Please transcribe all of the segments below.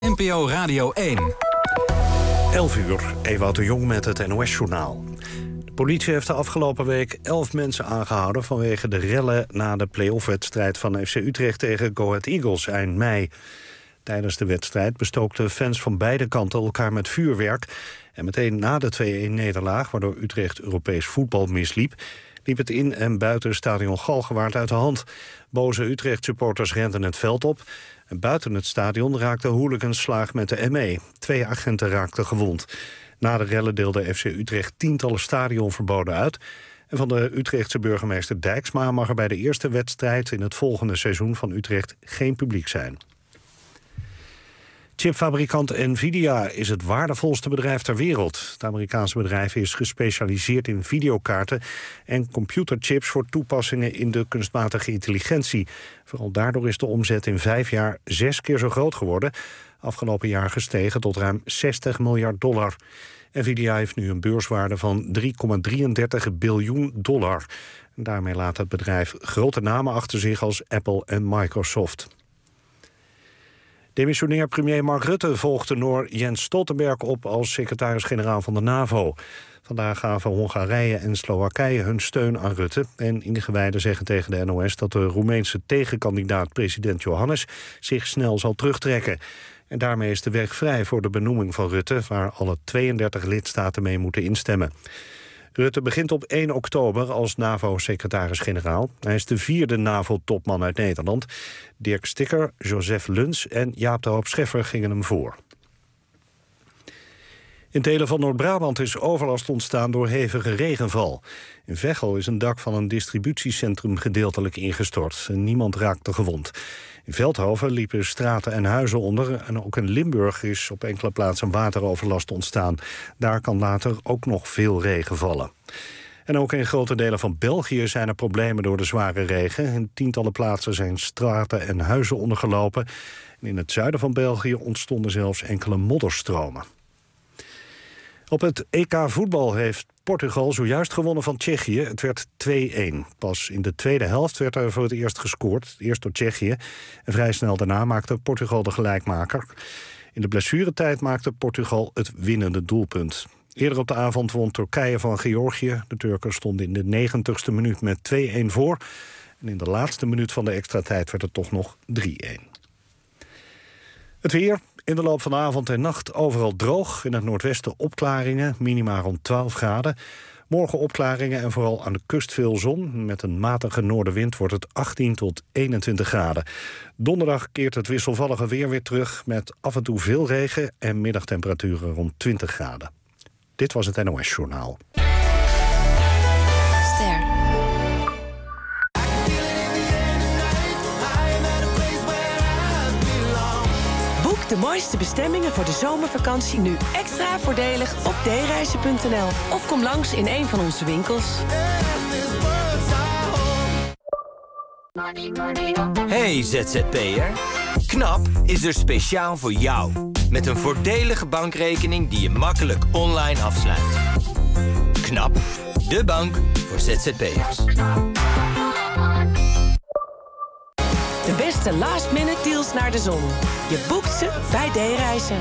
NPO Radio 1. 11 uur, Ewout de Jong met het NOS-journaal. De politie heeft de afgelopen week 11 mensen aangehouden vanwege de rellen na de play-off-wedstrijd van FC Utrecht tegen Go Ahead Eagles eind mei. Tijdens de wedstrijd bestookten fans van beide kanten elkaar met vuurwerk. En meteen na de 2-1-nederlaag, waardoor Utrecht Europees voetbal misliep, liep het in en buiten stadion Galgenwaard uit de hand. Boze Utrecht-supporters renden het veld op. En buiten het stadion raakten hooligans slaag met de ME. 2 agenten raakten gewond. Na de rellen deelde FC Utrecht tientallen stadionverboden uit. En van de Utrechtse burgemeester Dijksma mag er bij de eerste wedstrijd in het volgende seizoen van Utrecht geen publiek zijn. Chipfabrikant Nvidia is het waardevolste bedrijf ter wereld. Het Amerikaanse bedrijf is gespecialiseerd in videokaarten en computerchips voor toepassingen in de kunstmatige intelligentie. Vooral daardoor is de omzet in 5 jaar 6 keer zo groot geworden. Afgelopen jaar gestegen tot ruim $60 miljard. Nvidia heeft nu een beurswaarde van $3,33 biljoen. En daarmee laat het bedrijf grote namen achter zich als Apple en Microsoft. Demissionair premier Mark Rutte volgt de Noor Jens Stoltenberg op als secretaris-generaal van de NAVO. Vandaag gaven Hongarije en Slowakije hun steun aan Rutte. En ingewijden zeggen tegen de NOS dat de Roemeense tegenkandidaat president Johannes zich snel zal terugtrekken. En daarmee is de weg vrij voor de benoeming van Rutte, waar alle 32 lidstaten mee moeten instemmen. Rutte begint op 1 oktober als NAVO-secretaris-generaal. Hij is de 4e NAVO-topman uit Nederland. Dirk Stikker, Joseph Luns en Jaap de Hoop Scheffer gingen hem voor. In delen van Noord-Brabant is overlast ontstaan door hevige regenval. In Veghel is een dak van een distributiecentrum gedeeltelijk ingestort. Niemand raakte gewond. In Veldhoven liepen straten en huizen onder. En ook in Limburg is op enkele plaatsen wateroverlast ontstaan. Daar kan later ook nog veel regen vallen. En ook in grote delen van België zijn er problemen door de zware regen. In tientallen plaatsen zijn straten en huizen ondergelopen. En in het zuiden van België ontstonden zelfs enkele modderstromen. Op het EK voetbal heeft Portugal zojuist gewonnen van Tsjechië. Het werd 2-1. Pas in de tweede helft werd er voor het eerst gescoord. Eerst door Tsjechië. En vrij snel daarna maakte Portugal de gelijkmaker. In de blessuretijd maakte Portugal het winnende doelpunt. Eerder op de avond won Turkije van Georgië. De Turken stonden in de 90ste minuut met 2-1 voor. En in de laatste minuut van de extra tijd werd het toch nog 3-1. Het weer. In de loop van de avond en nacht overal droog. In het noordwesten opklaringen, minima rond 12 graden. Morgen opklaringen en vooral aan de kust veel zon. Met een matige noordenwind wordt het 18 tot 21 graden. Donderdag keert het wisselvallige weer terug met af en toe veel regen en middagtemperaturen rond 20 graden. Dit was het NOS-journaal. De mooiste bestemmingen voor de zomervakantie nu extra voordelig op dereizen.nl. Of kom langs in een van onze winkels. Hey ZZP'er. KNAP is er speciaal voor jou. Met een voordelige bankrekening die je makkelijk online afsluit. KNAP, de bank voor ZZP'ers. De beste last-minute deals naar de zon. Je boekt ze bij D-Reizen.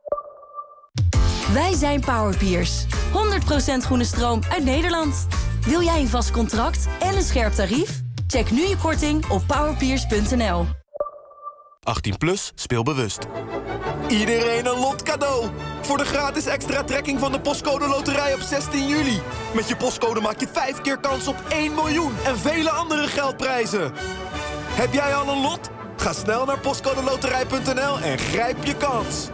Wij zijn Powerpeers. 100% groene stroom uit Nederland. Wil jij een vast contract en een scherp tarief? Check nu je korting op powerpeers.nl. 18+, speel bewust. Iedereen een lot cadeau. Voor de gratis extra trekking van de Postcode Loterij op 16 juli. Met je postcode maak je 5 keer kans op 1 miljoen en vele andere geldprijzen. Heb jij al een lot? Ga snel naar postcodeloterij.nl en grijp je kans.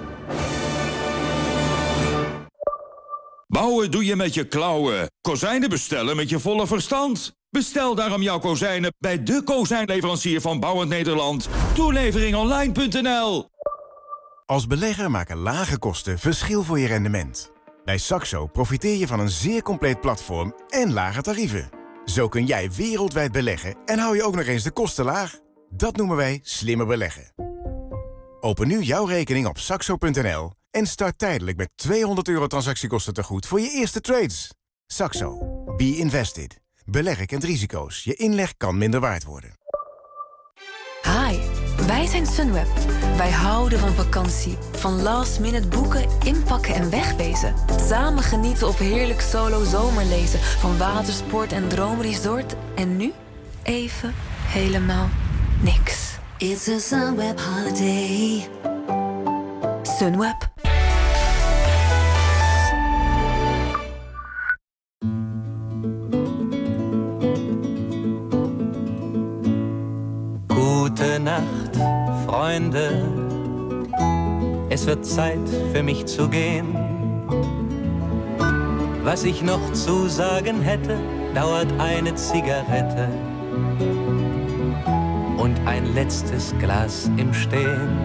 Bouwen doe je met je klauwen. Kozijnen bestellen met je volle verstand. Bestel daarom jouw kozijnen bij de kozijnleverancier van Bouwend Nederland. Toeleveringonline.nl. Als belegger maken lage kosten verschil voor je rendement. Bij Saxo profiteer je van een zeer compleet platform en lage tarieven. Zo kun jij wereldwijd beleggen en hou je ook nog eens de kosten laag. Dat noemen wij slimmer beleggen. Open nu jouw rekening op saxo.nl en start tijdelijk met €200 transactiekosten tegoed voor je eerste trades. Saxo. Be invested. Beleggen kent risico's. Je inleg kan minder waard worden. Hi, Wij zijn Sunweb. Wij houden van vakantie. Van last minute boeken, inpakken en wegwezen. Samen genieten of heerlijk solo zomerlezen. Van watersport en droomresort. En nu even helemaal niks. It's a Sunweb holiday. Sunweb. Gute Nacht, Freunde. Es wird Zeit für mich zu gehen. Was ich noch zu sagen hätte, dauert eine Zigarette und ein letztes Glas im Stehen.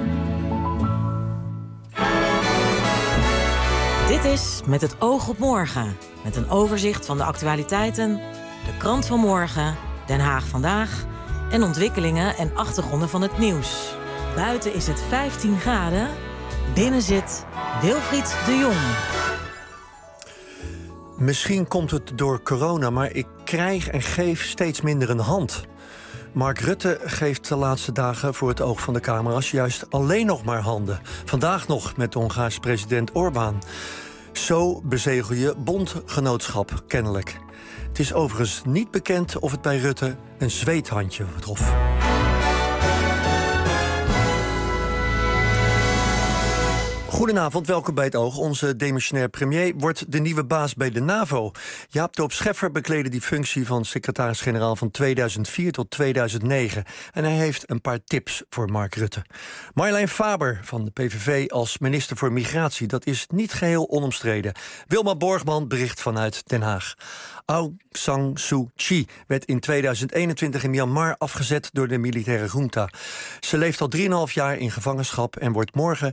Dit is Met het oog op morgen. Met een overzicht van de actualiteiten, de krant van morgen, Den Haag vandaag en ontwikkelingen en achtergronden van het nieuws. Buiten is het 15 graden. Binnen zit Wilfried de Jong. Misschien komt het door corona, maar ik krijg en geef steeds minder een hand. Mark Rutte geeft de laatste dagen voor het oog van de camera's juist alleen nog maar handen. Vandaag nog met de Hongaarse president Orbán. Zo bezegel je bondgenootschap, kennelijk. Het is overigens niet bekend of het bij Rutte een zweethandje trof. Goedenavond, welkom bij het Oog. Onze demissionair premier wordt de nieuwe baas bij de NAVO. Jaap Doop Scheffer bekleedde die functie van secretaris-generaal van 2004 tot 2009. En hij heeft een paar tips voor Mark Rutte. Marjolein Faber van de PVV als minister voor Migratie. Dat is niet geheel onomstreden. Wilma Borgman bericht vanuit Den Haag. Aung San Suu Kyi werd in 2021 in Myanmar afgezet door de militaire junta. Ze leeft al 3,5 jaar in gevangenschap en wordt morgen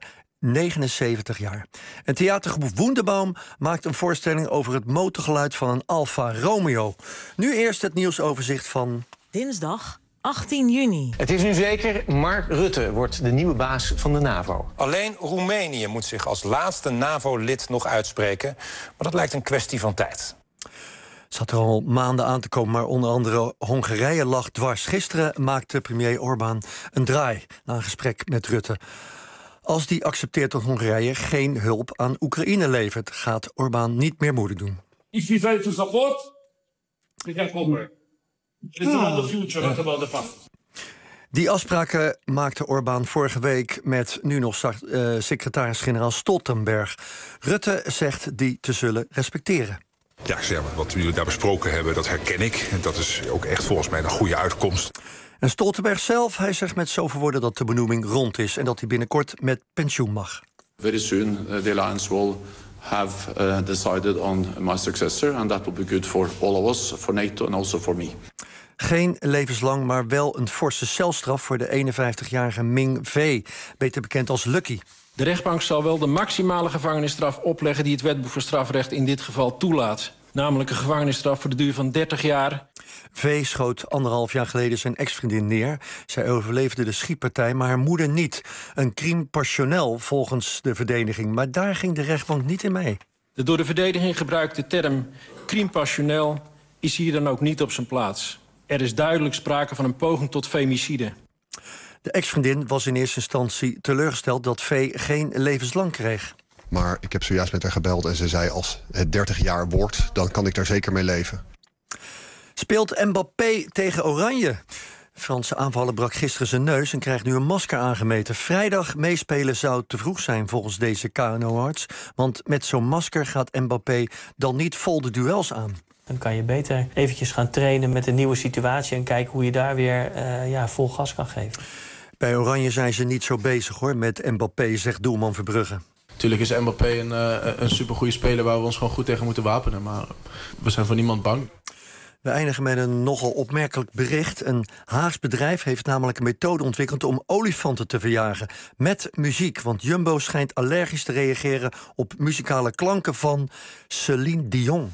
79 jaar. En theatergroep Wunderbaum maakt een voorstelling over het motorgeluid van een Alfa Romeo. Nu eerst het nieuwsoverzicht van Dinsdag 18 juni. Het is nu zeker, Mark Rutte wordt de nieuwe baas van de NAVO. Alleen Roemenië moet zich als laatste NAVO-lid nog uitspreken. Maar dat lijkt een kwestie van tijd. Het zat er al maanden aan te komen, maar onder andere Hongarije lag dwars. Gisteren maakte premier Orbán een draai na een gesprek met Rutte. Als die accepteert dat Hongarije geen hulp aan Oekraïne levert, gaat Orbán niet meer moeilijk doen. If we fail to support, we can cooperate. It's about the future, not about the past. Die afspraken maakte Orbán vorige week met nu nog secretaris-generaal Stoltenberg. Rutte zegt die te zullen respecteren. Ja, wat jullie daar besproken hebben, dat herken ik. En dat is ook echt volgens mij een goede uitkomst. En Stoltenberg zelf, hij zegt met zoveel woorden dat de benoeming rond is en dat hij binnenkort met pensioen mag. Very soon the alliance will have decided on my successor and that will be good for all of us, for NATO and also for me. Geen levenslang, maar wel een forse celstraf voor de 51-jarige Ming V, beter bekend als Lucky. De rechtbank zal wel de maximale gevangenisstraf opleggen die het wetboek voor strafrecht in dit geval toelaat. Namelijk een gevangenisstraf voor de duur van 30 jaar. V schoot 1,5 jaar geleden zijn ex-vriendin neer. Zij overleefde de schietpartij, maar haar moeder niet. Een crime passionnel volgens de verdediging. Maar daar ging de rechtbank niet in mee. De door de verdediging gebruikte term crime passionnel is hier dan ook niet op zijn plaats. Er is duidelijk sprake van een poging tot femicide. De ex-vriendin was in eerste instantie teleurgesteld dat V geen levenslang kreeg. Maar ik heb zojuist met haar gebeld en ze zei als het 30 jaar wordt, dan kan ik daar zeker mee leven. Speelt Mbappé tegen Oranje? De Franse aanvaller brak gisteren zijn neus en krijgt nu een masker aangemeten. Vrijdag meespelen zou te vroeg zijn volgens deze KNO-arts. Want met zo'n masker gaat Mbappé dan niet vol de duels aan. Dan kan je beter eventjes gaan trainen met een nieuwe situatie en kijken hoe je daar weer vol gas kan geven. Bij Oranje zijn ze niet zo bezig hoor met Mbappé, zegt doelman Verbrugge. Natuurlijk is Mbappé een supergoeie speler waar we ons gewoon goed tegen moeten wapenen. Maar we zijn voor niemand bang. We eindigen met een nogal opmerkelijk bericht. Een Haags bedrijf heeft namelijk een methode ontwikkeld om olifanten te verjagen. Met muziek, want Jumbo schijnt allergisch te reageren op muzikale klanken van Celine Dion.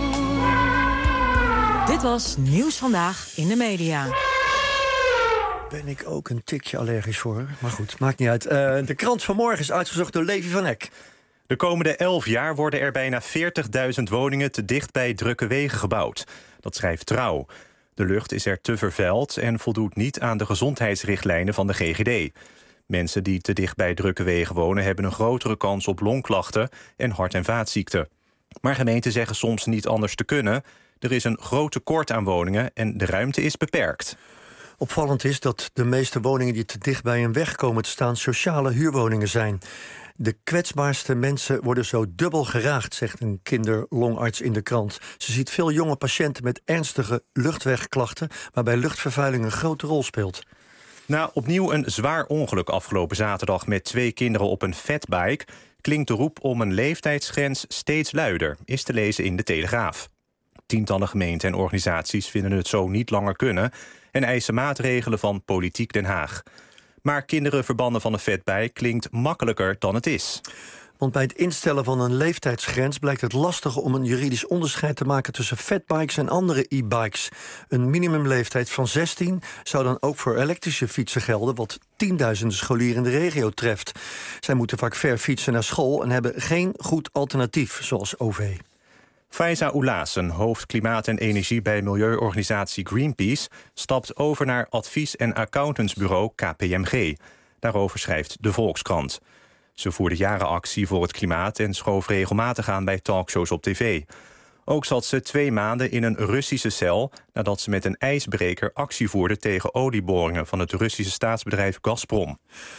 Dit was Nieuws Vandaag in de Media. Ben ik ook een tikje allergisch voor. Maar goed, maakt niet uit. De krant van morgen is uitgezocht door Levi van Eck. De komende 11 jaar worden er bijna 40.000 woningen te dicht bij drukke wegen gebouwd. Dat schrijft Trouw. De lucht is er te vervuild en voldoet niet aan de gezondheidsrichtlijnen van de GGD. Mensen die te dicht bij drukke wegen wonen hebben een grotere kans op longklachten en hart- en vaatziekten. Maar gemeenten zeggen soms niet anders te kunnen. Er is een groot tekort aan woningen en de ruimte is beperkt. Opvallend is dat de meeste woningen die te dicht bij een weg komen te staan sociale huurwoningen zijn. De kwetsbaarste mensen worden zo dubbel geraakt, zegt een kinderlongarts in de krant. Ze ziet veel jonge patiënten met ernstige luchtwegklachten, waarbij luchtvervuiling een grote rol speelt. Na opnieuw een zwaar ongeluk afgelopen zaterdag met 2 kinderen op een fatbike klinkt de roep om een leeftijdsgrens steeds luider, is te lezen in de Telegraaf. Tientallen gemeenten en organisaties vinden het zo niet langer kunnen en eisen maatregelen van Politiek Den Haag. Maar kinderen verbannen van een fatbike klinkt makkelijker dan het is. Want bij het instellen van een leeftijdsgrens blijkt het lastig om een juridisch onderscheid te maken tussen fatbikes en andere e-bikes. Een minimumleeftijd van 16 zou dan ook voor elektrische fietsen gelden, wat tienduizenden scholieren in de regio treft. Zij moeten vaak ver fietsen naar school en hebben geen goed alternatief, zoals OV. Faiza Oulassen, hoofd klimaat en energie bij milieuorganisatie Greenpeace, stapt over naar advies- en accountantsbureau KPMG. Daarover schrijft de Volkskrant. Ze voerde jaren actie voor het klimaat en schoof regelmatig aan bij talkshows op tv. Ook zat ze 2 maanden in een Russische cel nadat ze met een ijsbreker actie voerde tegen olieboringen van het Russische staatsbedrijf Gazprom.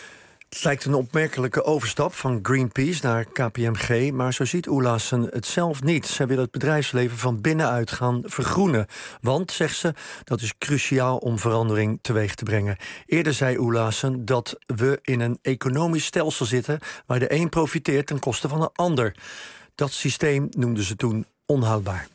Het lijkt een opmerkelijke overstap van Greenpeace naar KPMG, maar zo ziet Oulassen het zelf niet. Zij wil het bedrijfsleven van binnenuit gaan vergroenen. Want, zegt ze, dat is cruciaal om verandering teweeg te brengen. Eerder zei Oulassen dat we in een economisch stelsel zitten waar de een profiteert ten koste van de ander. Dat systeem noemden ze toen onhoudbaar.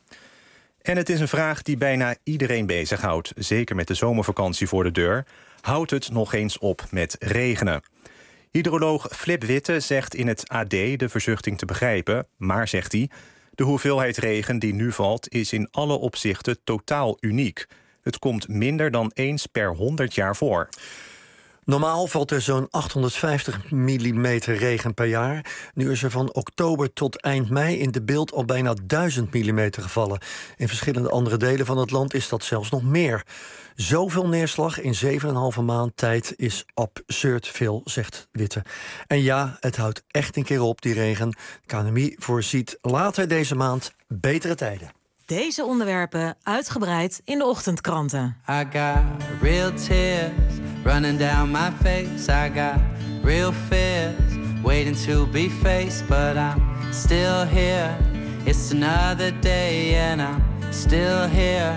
En het is een vraag die bijna iedereen bezighoudt. Zeker met de zomervakantie voor de deur. Houdt het nog eens op met regenen? Hydroloog Flip Witte zegt in het AD de verzuchting te begrijpen, maar, zegt hij, de hoeveelheid regen die nu valt is in alle opzichten totaal uniek. Het komt minder dan eens per 100 jaar voor. Normaal valt er zo'n 850 mm regen per jaar. Nu is er van oktober tot eind mei in de Beeld al bijna 1000 mm gevallen. In verschillende andere delen van het land is dat zelfs nog meer. Zoveel neerslag in 7,5 maand tijd is absurd veel, zegt Witte. En ja, het houdt echt een keer op, die regen. KNMI voorziet later deze maand betere tijden. Deze onderwerpen uitgebreid in de ochtendkranten. I got real tears running down my face. I got real fears waiting to be faced. But I'm still here. It's another day and I'm still here.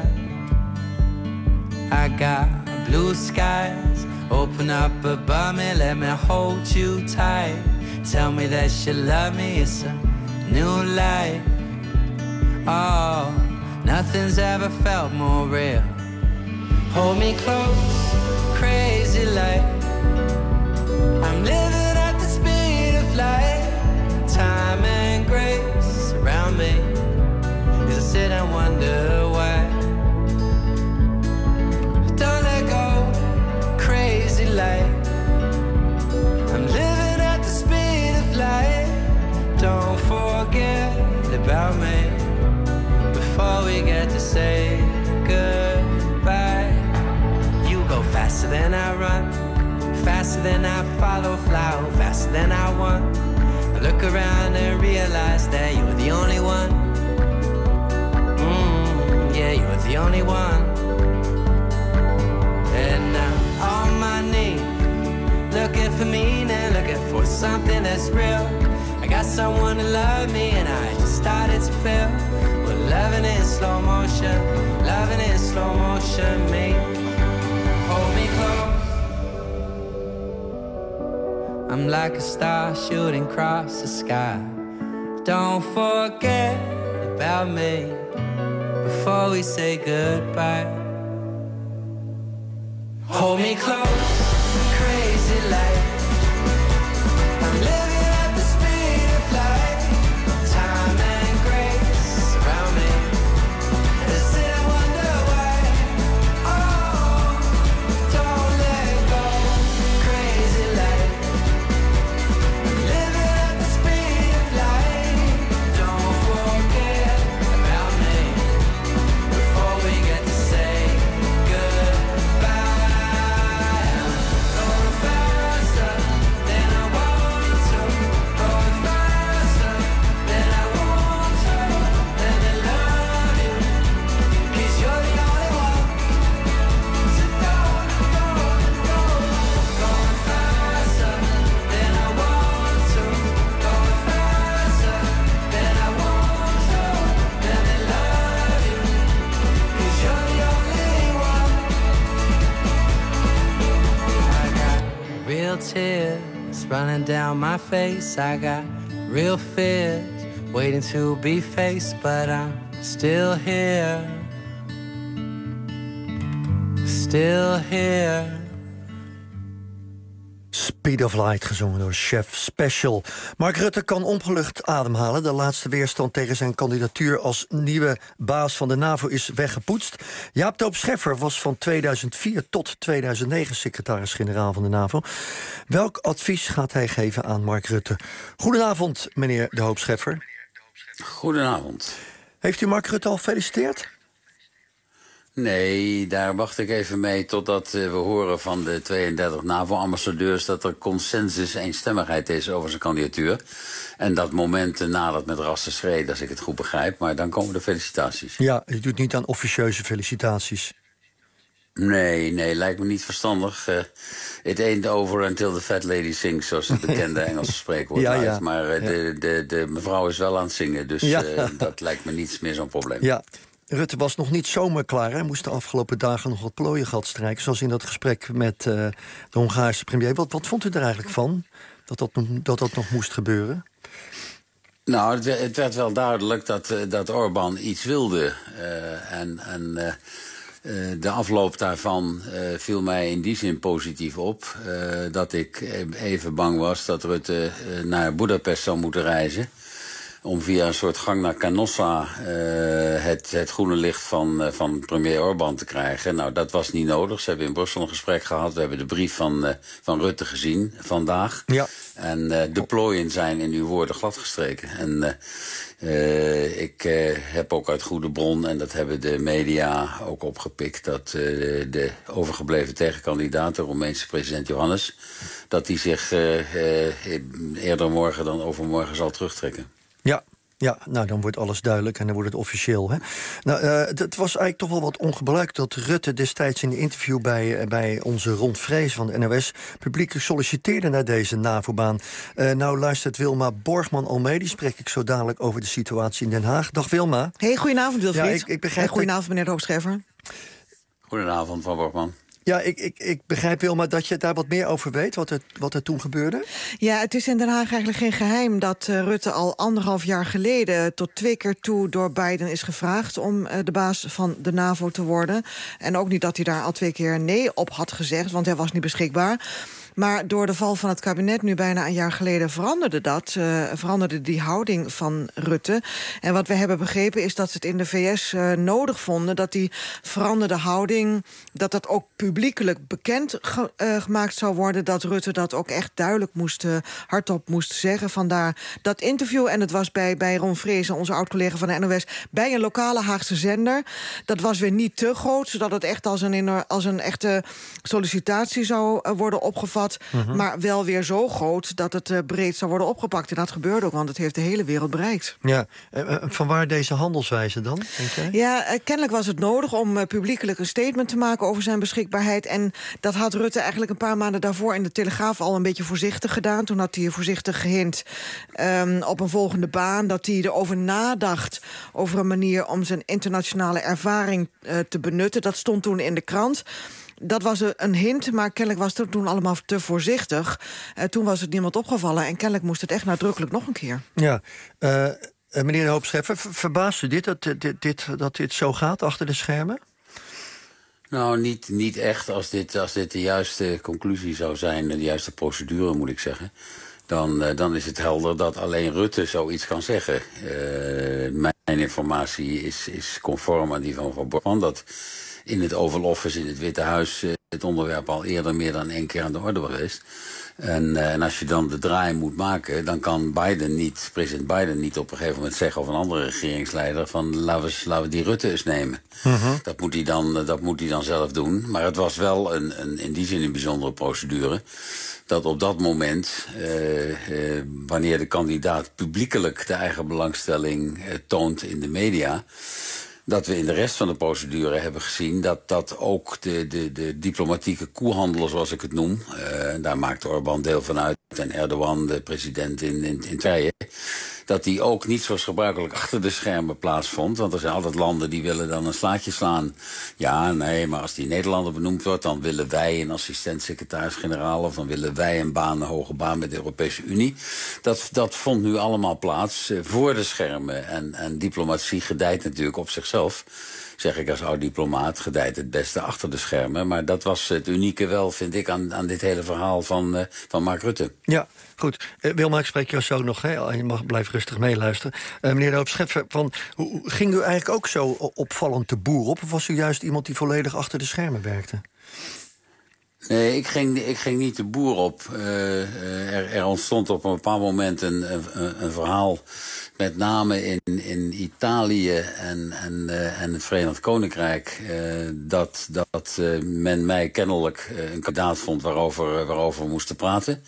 I got blue skies open up above me. Let me hold you tight. Tell me that you love me. It's a new life. Oh, nothing's ever felt more real. Hold me close, crazy like I'm living at the speed of light. Time and grace around me as I sit and wonder why. Don't let go, crazy like I'm living at the speed of light. Don't forget about me before we get to say goodbye. You go faster than I run, faster than I follow, fly faster than I want. I look around and realize that you're the only one. Yeah, you're the only one. And I'm on my knees, looking for meaning, looking for something that's real. I got someone to love me and I just started to feel. Loving in slow motion, loving in slow motion, me. Hold me close. I'm like a star shooting across the sky. Don't forget about me before we say goodbye. Hold me close, crazy like I'm living at the speed of light. Time and grace around me. I sit and wonder why. Oh, don't let running down my face. I got real fears waiting to be faced, but I'm still here. Still here. Speed of Light, gezongen door Chef Special. Mark Rutte kan ongelucht ademhalen. De laatste weerstand tegen zijn kandidatuur als nieuwe baas van de NAVO is weggepoetst. Jaap de Hoop Scheffer was van 2004 tot 2009 secretaris-generaal van de NAVO. Welk advies gaat hij geven aan Mark Rutte? Goedenavond, meneer de Hoop Scheffer. Goedenavond. Heeft u Mark Rutte al gefeliciteerd? Nee, daar wacht ik even mee totdat we horen van de 32 NAVO-ambassadeurs dat er consensus, eenstemmigheid is over zijn kandidatuur. En dat moment nadert met rassen schreden, als ik het goed begrijp. Maar dan komen de felicitaties. Ja, u doet niet aan officieuze felicitaties. Nee, lijkt me niet verstandig. It ain't over until the fat lady sings, zoals het bekende Engelse spreekwoord luidt. Maar de mevrouw is wel aan het zingen, dus dat lijkt me niets meer zo'n probleem. Ja. Rutte was nog niet zomaar klaar. Hij moest de afgelopen dagen nog wat plooien gat strijken. Zoals in dat gesprek met de Hongaarse premier. Wat vond u er eigenlijk van? Dat nog moest gebeuren? Nou, het werd wel duidelijk dat Orbán iets wilde. De afloop daarvan viel mij in die zin positief op. Dat ik even bang was dat Rutte naar Budapest zou moeten reizen. Om via een soort gang naar Canossa het groene licht van premier Orbán te krijgen. Nou, dat was niet nodig. Ze hebben in Brussel een gesprek gehad. We hebben de brief van Rutte gezien vandaag. Ja. En de plooien zijn in uw woorden gladgestreken. En ik heb ook uit goede bron, en dat hebben de media ook opgepikt, dat de overgebleven tegenkandidaat, de Roemeense president Iohannis, dat die zich eerder morgen dan overmorgen zal terugtrekken. Ja, nou dan wordt alles duidelijk en dan wordt het officieel. Hè? Nou, het was eigenlijk toch wel wat ongebruikt dat Rutte destijds in een interview bij onze Ron Vrees van de NOS publiekelijk solliciteerde naar deze NAVO-baan. Nou luistert Wilma Borgman-Almee, die spreek ik zo dadelijk over de situatie in Den Haag. Dag Wilma. Hey, goedenavond Wilfried. Ja, ik begrijp goedenavond meneer de Hoop Scheffer. Goedenavond mevrouw Borgman. Ja, ik begrijp, Wilma, dat je daar wat meer over weet, wat er toen gebeurde. Ja, het is in Den Haag eigenlijk geen geheim dat Rutte al 1,5 jaar geleden tot 2 keer toe door Biden is gevraagd om de baas van de NAVO te worden. En ook niet dat hij daar al 2 keer nee op had gezegd, want hij was niet beschikbaar. Maar door de val van het kabinet nu bijna een jaar geleden veranderde die houding van Rutte. En wat we hebben begrepen is dat ze het in de VS nodig vonden dat die veranderde houding, dat ook publiekelijk bekend gemaakt zou worden, dat Rutte dat ook echt duidelijk hardop moest zeggen. Vandaar dat interview, en het was bij Ron Vrees, onze oud-collega van de NOS, bij een lokale Haagse zender. Dat was weer niet te groot, zodat het echt als een echte sollicitatie zou worden opgevat. Maar wel weer zo groot dat het breed zou worden opgepakt. En dat gebeurde ook, want het heeft de hele wereld bereikt. Ja, vanwaar deze handelswijze dan, denk jij? Ja, kennelijk was het nodig om publiekelijk een statement te maken over zijn beschikbaarheid. En dat had Rutte eigenlijk een paar maanden daarvoor in de Telegraaf al een beetje voorzichtig gedaan. Toen had hij voorzichtig gehint op een volgende baan, dat hij erover nadacht over een manier om zijn internationale ervaring te benutten. Dat stond toen in de krant. Dat was een hint, maar kennelijk was het toen allemaal te voorzichtig. Toen was het niemand opgevallen en kennelijk moest het echt nadrukkelijk nog een keer. Ja, meneer de Hoop Scheffer, verbaast u dat dit zo gaat achter de schermen? Nou, niet echt. Als dit de juiste conclusie zou zijn, de juiste procedure moet ik zeggen, dan is het helder dat alleen Rutte zoiets kan zeggen. Mijn informatie is conform aan die van Borgman, dat in het Oval Office in het Witte Huis het onderwerp al eerder meer dan 1 keer aan de orde was geweest. En als je dan de draai moet maken, dan kan president Biden niet op een gegeven moment zeggen, of een andere regeringsleider, van laten we die Rutte eens nemen. Dat moet hij dan zelf doen. Maar het was wel in die zin een bijzondere procedure, dat op dat moment, wanneer de kandidaat publiekelijk de eigen belangstelling toont in de media, dat we in de rest van de procedure hebben gezien dat ook de diplomatieke koehandel, zoals ik het noem, daar maakt Orbán deel van uit, en Erdogan, de president in Turkije, dat die ook niet zoals gebruikelijk achter de schermen plaatsvond. Want er zijn altijd landen die willen dan een slaatje slaan. Ja, nee, maar als die Nederlander benoemd wordt, dan willen wij een assistent-secretaris-generaal, of dan willen wij een hoge baan met de Europese Unie. Dat vond nu allemaal plaats voor de schermen. En diplomatie gedijt natuurlijk op zichzelf. Zeg ik als oud-diplomaat, gedijt het beste achter de schermen. Maar dat was het unieke wel, vind ik, aan dit hele verhaal van Mark Rutte. Ja, goed. Wilma, ik spreek jou zo nog. Hè? Je mag blijven rustig meeluisteren. Meneer de Hoop Scheffer, ging u eigenlijk ook zo opvallend de boer op? Of was u juist iemand die volledig achter de schermen werkte? Nee, ik ging niet de boer op. Er ontstond op een bepaald moment een verhaal, met name in Italië en het Verenigd Koninkrijk, dat men mij kennelijk een kandidaat vond waarover we moesten praten.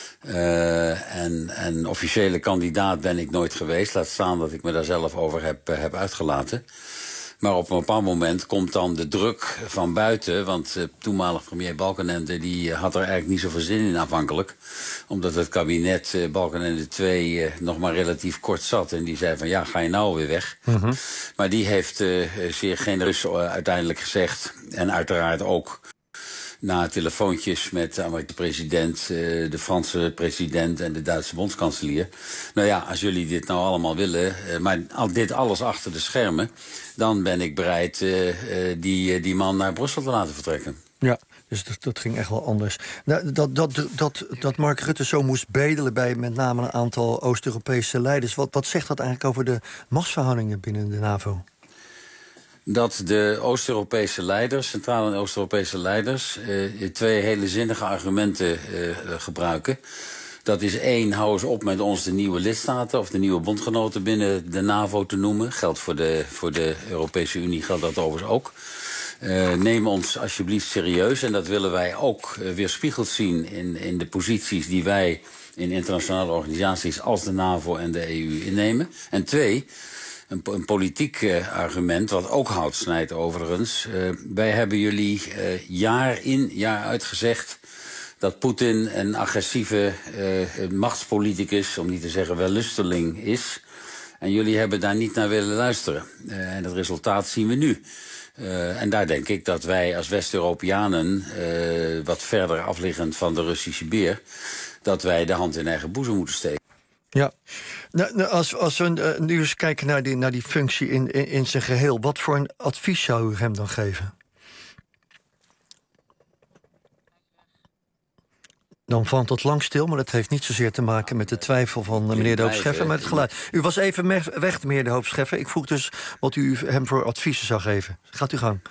En officiële kandidaat ben ik nooit geweest. Laat staan dat ik me daar zelf over heb uitgelaten. Maar op een bepaald moment komt dan de druk van buiten. Want toenmalig premier Balkenende die had er eigenlijk niet zoveel zin in aanvankelijk. Omdat het kabinet Balkenende 2 nog maar relatief kort zat. En die zei van ja, ga je nou weer weg? Mm-hmm. Maar die heeft zeer genereus uiteindelijk gezegd. En uiteraard ook na telefoontjes met de Amerikaanse president, de Franse president en de Duitse bondskanselier. Nou ja, als jullie dit nou allemaal willen, maar dit alles achter de schermen, dan ben ik bereid die man naar Brussel te laten vertrekken. Ja, dus dat ging echt wel anders. Nou, dat Mark Rutte zo moest bedelen bij met name een aantal Oost-Europese leiders. Wat zegt dat eigenlijk over de machtsverhoudingen binnen de NAVO? Dat de Oost-Europese leiders, Centraal- en Oost-Europese leiders, 2 hele zinnige argumenten gebruiken. Dat is 1, hou eens op met ons de nieuwe lidstaten of de nieuwe bondgenoten binnen de NAVO te noemen. Geldt voor de Europese Unie, geldt dat overigens ook. Neem ons alsjeblieft serieus. En dat willen wij ook weerspiegeld zien in de posities die wij in internationale organisaties als de NAVO en de EU innemen. En 2... Een politiek argument, wat ook hout snijdt overigens. Wij hebben jullie jaar in, jaar uit gezegd dat Poetin een agressieve machtspoliticus, om niet te zeggen wellusteling, is. En jullie hebben daar niet naar willen luisteren. En het resultaat zien we nu. En daar denk ik dat wij als West-Europeanen, wat verder afliggend van de Russische beer, dat wij de hand in eigen boezem moeten steken. Ja, als we nu eens kijken naar die functie in zijn geheel, wat voor een advies zou u hem dan geven? Dan valt het lang stil, maar dat heeft niet zozeer te maken met de twijfel van meneer de Hoop Scheffer, maar het geluid. U was even weg, meneer de Hoop Scheffer. Ik vroeg dus wat u hem voor adviezen zou geven. Gaat uw gang.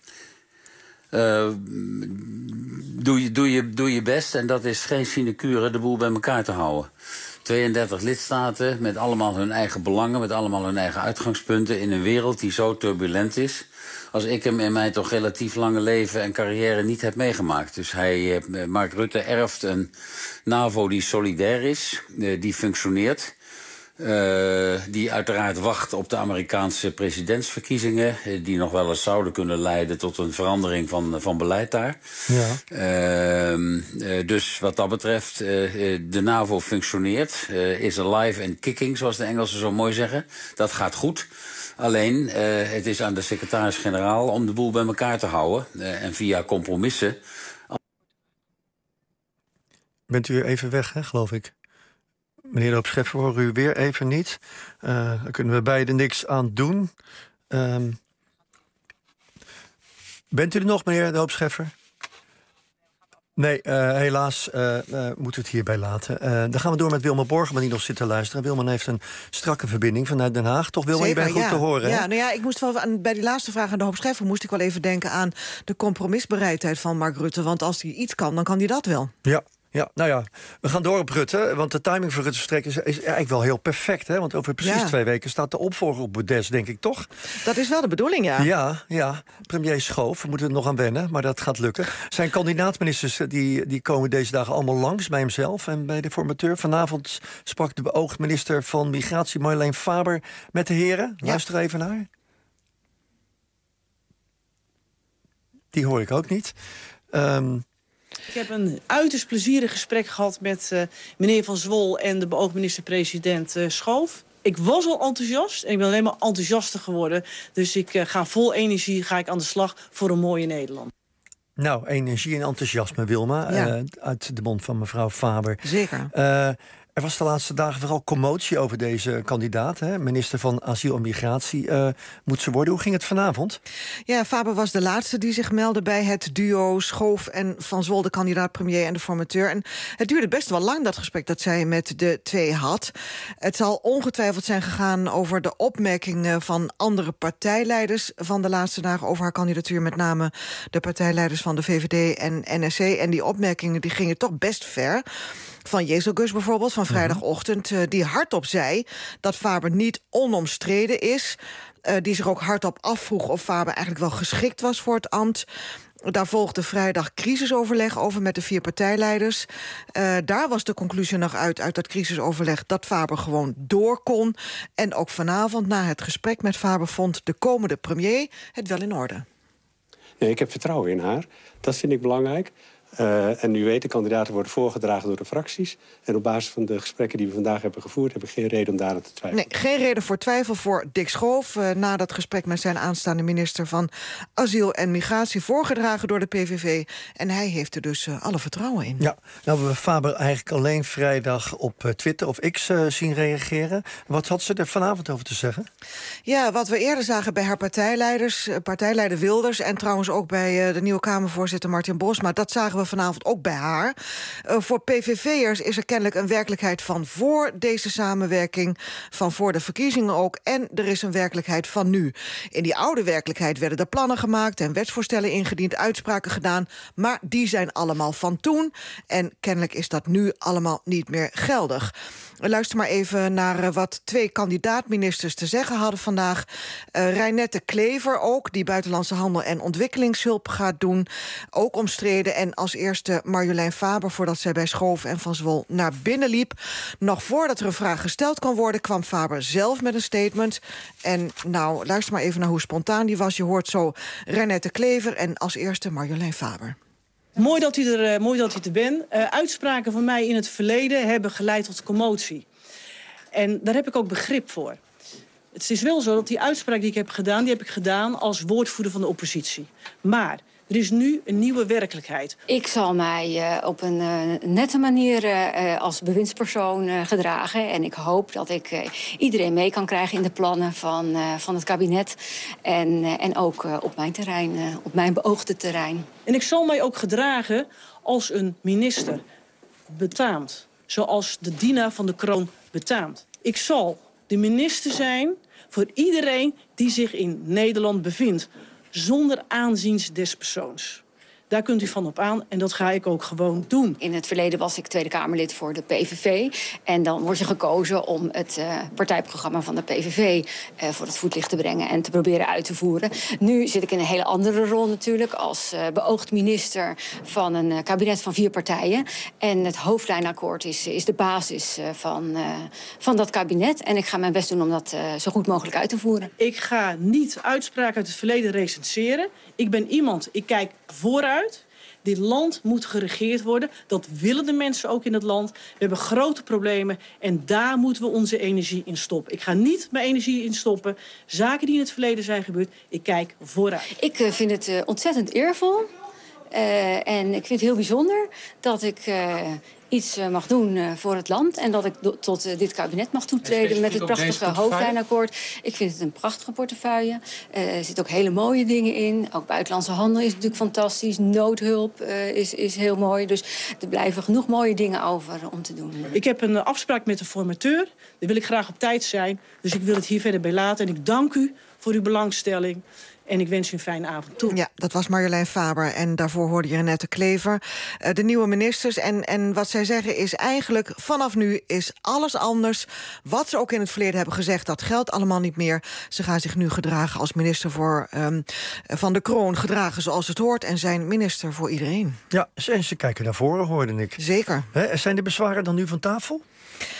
Doe je best, en dat is geen sinecure de boel bij elkaar te houden. 32 lidstaten met allemaal hun eigen belangen, met allemaal hun eigen uitgangspunten in een wereld die zo turbulent is als ik hem in mijn toch relatief lange leven en carrière niet heb meegemaakt. Dus Mark Rutte erft een NAVO die solidair is, die functioneert. Die uiteraard wacht op de Amerikaanse presidentsverkiezingen, die nog wel eens zouden kunnen leiden tot een verandering van beleid daar. Ja. Dus wat dat betreft, de NAVO functioneert, is alive and kicking, zoals de Engelsen zo mooi zeggen. Dat gaat goed. Alleen, het is aan de secretaris-generaal om de boel bij elkaar te houden en via compromissen. Bent u even weg, hè, geloof ik? Meneer de Hoop Scheffer, horen u weer even niet. Daar kunnen we beiden niks aan doen. Bent u er nog, meneer de Hoop Scheffer? Nee, helaas moeten we het hierbij laten. Dan gaan we door met Wilma Borgman, die nog zit te luisteren. Wilma heeft een strakke verbinding vanuit Den Haag. Toch, Wilma, je bent goed te horen, hè? Ja, nou ja, ik moest wel bij die laatste vraag aan de Hoop Scheffer moest ik wel even denken aan de compromisbereidheid van Mark Rutte. Want als hij iets kan, dan kan hij dat wel. Ja, nou ja, we gaan door op Rutte. Want de timing voor Rutte's vertrek is eigenlijk wel heel perfect. Hè? Want over precies 2 weken staat de opvolger op bordes, denk ik, toch? Dat is wel de bedoeling, ja. Ja. Premier Schoof, we moeten er nog aan wennen, maar dat gaat lukken. Zijn kandidaatministers die komen deze dagen allemaal langs bij hemzelf en bij de formateur. Vanavond sprak de beoogd minister van Migratie, Marleen Faber, met de heren. Luister even naar. Die hoor ik ook niet. Ik heb een uiterst plezierig gesprek gehad met meneer Van Zwol en de beoogd minister-president Schoof. Ik was al enthousiast en ik ben alleen maar enthousiaster geworden. Dus ik ga vol energie aan de slag voor een mooie Nederland. Nou, energie en enthousiasme, Wilma, uit de mond van mevrouw Faber. Zeker. Er was de laatste dagen vooral commotie over deze kandidaat. Hè? Minister van Asiel en Migratie moet ze worden. Hoe ging het vanavond? Ja, Faber was de laatste die zich meldde bij het duo Schoof en Van Zwol, de kandidaat-premier en de formateur. En het duurde best wel lang, dat gesprek dat zij met de twee had. Het zal ongetwijfeld zijn gegaan over de opmerkingen van andere partijleiders van de laatste dagen over haar kandidatuur, met name de partijleiders van de VVD en NSC. En die opmerkingen die gingen toch best ver. Van Jezelgus bijvoorbeeld, van vrijdagochtend, die hardop zei dat Faber niet onomstreden is. Die zich ook hardop afvroeg of Faber eigenlijk wel geschikt was voor het ambt. Daar volgde vrijdag crisisoverleg over met de 4 partijleiders. Daar was de conclusie nog uit dat crisisoverleg dat Faber gewoon door kon. En ook vanavond na het gesprek met Faber vond de komende premier het wel in orde. Nee, ik heb vertrouwen in haar. Dat vind ik belangrijk. En u weet, de kandidaten worden voorgedragen door de fracties. En op basis van de gesprekken die we vandaag hebben gevoerd, heb ik geen reden om daar aan te twijfelen. Nee, geen reden voor twijfel voor Dick Schoof. Na dat gesprek met zijn aanstaande minister van Asiel en Migratie, voorgedragen door de PVV. En hij heeft er dus alle vertrouwen in. Ja, nou hebben we Faber eigenlijk alleen vrijdag op Twitter of X zien reageren. Wat had ze er vanavond over te zeggen? Ja, wat we eerder zagen bij haar partijleiders, partijleider Wilders, en trouwens ook bij de nieuwe Kamervoorzitter Martin Bosma, dat zagen we vanavond ook bij haar. Voor PVV'ers is er kennelijk een werkelijkheid van voor deze samenwerking, van voor de verkiezingen ook, en er is een werkelijkheid van nu. In die oude werkelijkheid werden er plannen gemaakt en wetsvoorstellen ingediend, uitspraken gedaan, maar die zijn allemaal van toen en kennelijk is dat nu allemaal niet meer geldig. Luister maar even naar wat 2 kandidaat-ministers te zeggen hadden vandaag. Reinette Klever ook, die buitenlandse handel en ontwikkelingshulp gaat doen. Ook omstreden. En als eerste Marjolein Faber, voordat zij bij Schoof en Van Zwol naar binnen liep. Nog voordat er een vraag gesteld kon worden, kwam Faber zelf met een statement. En nou, luister maar even naar hoe spontaan die was. Je hoort zo Reinette Klever en als eerste Marjolein Faber. Mooi dat u er bent. Uitspraken van mij in het verleden hebben geleid tot commotie. En daar heb ik ook begrip voor. Het is wel zo dat die uitspraak die ik heb gedaan, die heb ik gedaan als woordvoerder van de oppositie. Maar er is nu een nieuwe werkelijkheid. Ik zal mij op een nette manier als bewindspersoon gedragen. En ik hoop dat ik iedereen mee kan krijgen in de plannen van het kabinet. En ook op mijn terrein, op mijn beoogde terrein. En ik zal mij ook gedragen als een minister betaamt. Zoals de dienaar van de kroon betaamt. Ik zal de minister zijn voor iedereen die zich in Nederland bevindt. Zonder aanziens des persoons. Daar kunt u van op aan en dat ga ik ook gewoon doen. In het verleden was ik Tweede Kamerlid voor de PVV. En dan word je gekozen om het partijprogramma van de PVV voor het voetlicht te brengen en te proberen uit te voeren. Nu zit ik in een hele andere rol natuurlijk als beoogd minister van een kabinet van 4 partijen. En het hoofdlijnakkoord is de basis van dat kabinet. En ik ga mijn best doen om dat zo goed mogelijk uit te voeren. Ik ga niet uitspraken uit het verleden recenseren. Ik ben iemand, ik kijk vooruit. Dit land moet geregeerd worden. Dat willen de mensen ook in het land. We hebben grote problemen en daar moeten we onze energie in stoppen. Ik ga niet mijn energie in stoppen. Zaken die in het verleden zijn gebeurd. Ik kijk vooruit. Ik vind het ontzettend eervol. En ik vind het heel bijzonder dat ik iets mag doen voor het land. En dat ik tot dit kabinet mag toetreden met het prachtige hoofdlijnakkoord. Ik vind het een prachtige portefeuille. Er zitten ook hele mooie dingen in. Ook buitenlandse handel is natuurlijk fantastisch. Noodhulp is heel mooi. Dus er blijven genoeg mooie dingen over om te doen. Ik heb een afspraak met de formateur. Daar wil ik graag op tijd zijn. Dus ik wil het hier verder bij laten. En ik dank u voor uw belangstelling. En ik wens u een fijne avond toe. Ja, dat was Marjolein Faber en daarvoor hoorde je Reinette Klever. De nieuwe ministers en wat zij zeggen is eigenlijk vanaf nu is alles anders. Wat ze ook in het verleden hebben gezegd, dat geldt allemaal niet meer. Ze gaan zich nu gedragen als minister van de kroon. Gedragen zoals het hoort en zijn minister voor iedereen. Ja, en ze kijken naar voren, hoorde ik. Zeker. Zijn de bezwaren dan nu van tafel?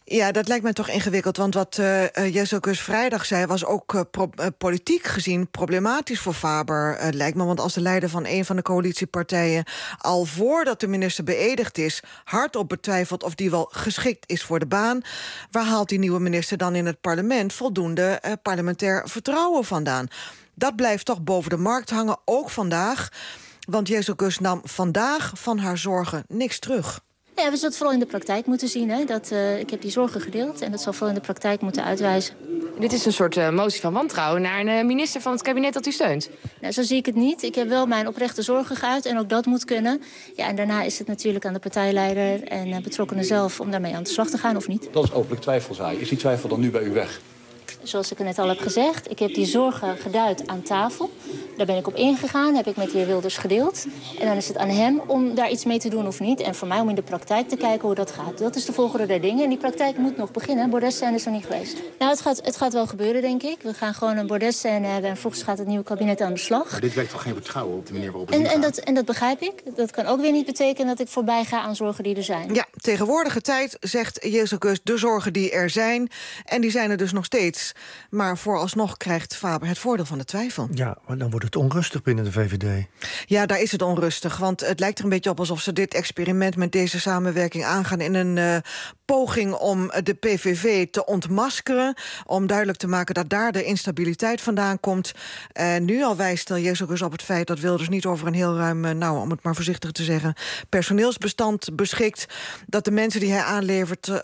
Ja, dat lijkt mij toch ingewikkeld. Want wat Jezelkus vrijdag zei was ook politiek gezien problematisch voor Faber, lijkt me. Want als de leider van een van de coalitiepartijen al voordat de minister beëdigd is hardop betwijfelt of die wel geschikt is voor de baan, waar haalt die nieuwe minister dan in het parlement voldoende parlementair vertrouwen vandaan? Dat blijft toch boven de markt hangen, ook vandaag. Want Jezelkus nam vandaag van haar zorgen niks terug. Ja, we zullen het vooral in de praktijk moeten zien. Hè? Ik heb die zorgen gedeeld en dat zal vooral in de praktijk moeten uitwijzen. Dit is een soort motie van wantrouwen naar een minister van het kabinet dat u steunt. Nou, zo zie ik het niet. Ik heb wel mijn oprechte zorgen geuit en ook dat moet kunnen. Ja, en daarna is het natuurlijk aan de partijleider en betrokkenen zelf om daarmee aan de slag te gaan of niet. Dat is openlijk twijfelzaai. Is die twijfel dan nu bij u weg? Zoals ik net al heb gezegd, ik heb die zorgen geduid aan tafel. Daar ben ik op ingegaan, heb ik met de heer Wilders gedeeld. En dan is het aan hem om daar iets mee te doen of niet. En voor mij om in de praktijk te kijken hoe dat gaat. Dat is de volgorde der dingen. En die praktijk moet nog beginnen. Bordesscène is er niet geweest. Nou, het gaat wel gebeuren, denk ik. We gaan gewoon een bordesscène hebben en volgens gaat het nieuwe kabinet aan de slag. Maar dit wekt toch geen vertrouwen op de manier waarop en dat begrijp ik. Dat kan ook weer niet betekenen dat ik voorbij ga aan zorgen die er zijn. Ja, tegenwoordige tijd, zegt Jezelkus, de zorgen die er zijn. En die zijn er dus nog steeds. Maar vooralsnog krijgt Faber het voordeel van de twijfel. Ja, maar dan wordt het onrustig binnen de VVD. Ja, daar is het onrustig. Want het lijkt er een beetje op alsof ze dit experiment met deze samenwerking aangaan in een poging om de PVV te ontmaskeren. Om duidelijk te maken dat daar de instabiliteit vandaan komt. Nu al wijst Jezelkus op het feit dat Wilders niet over een heel ruim, om het maar voorzichtig te zeggen, personeelsbestand beschikt. Dat de mensen die hij aanlevert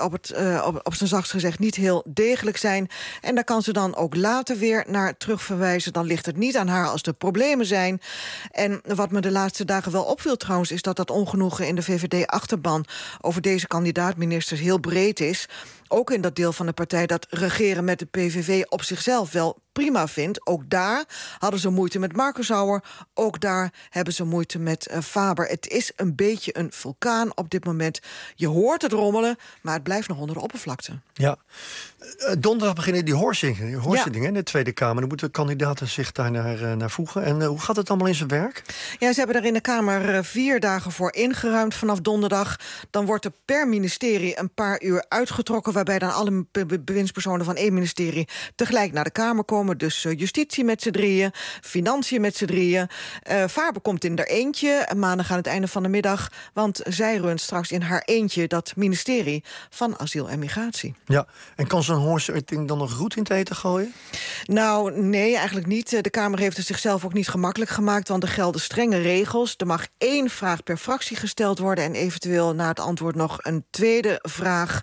op zijn zachtst gezegd niet heel degelijk zijn. En daar kan ze dan ook later weer naar terugverwijzen. Dan ligt het niet aan haar als er problemen zijn. En wat me de laatste dagen wel opviel trouwens, is dat ongenoegen in de VVD-achterban over deze kandidaat-ministers heel breed is. Ook in dat deel van de partij dat regeren met de PVV op zichzelf wel prima vindt. Ook daar hadden ze moeite met Marcus Sauer. Ook daar hebben ze moeite met Faber. Het is een beetje een vulkaan op dit moment. Je hoort het rommelen, maar het blijft nog onder de oppervlakte. Ja. Donderdag beginnen die hoorzittingen in de Tweede Kamer. Dan moeten de kandidaten zich daar naar voegen. En hoe gaat het allemaal in zijn werk? Ja, ze hebben er in de Kamer 4 dagen voor ingeruimd vanaf donderdag. Dan wordt er per ministerie een paar uur uitgetrokken, waarbij dan alle bewindspersonen van 1 ministerie tegelijk naar de Kamer komen. Dus justitie met z'n drieën, financiën met z'n drieën. Faber komt in haar eentje, maandag aan het einde van de middag. Want zij runt straks in haar eentje dat ministerie van Asiel en Migratie. Ja, en kan zo'n hoorzitting dan nog roet in het eten gooien? Nou, nee, eigenlijk niet. De Kamer heeft het zichzelf ook niet gemakkelijk gemaakt, want er gelden strenge regels. Er mag 1 vraag per fractie gesteld worden en eventueel na het antwoord nog een tweede vraag.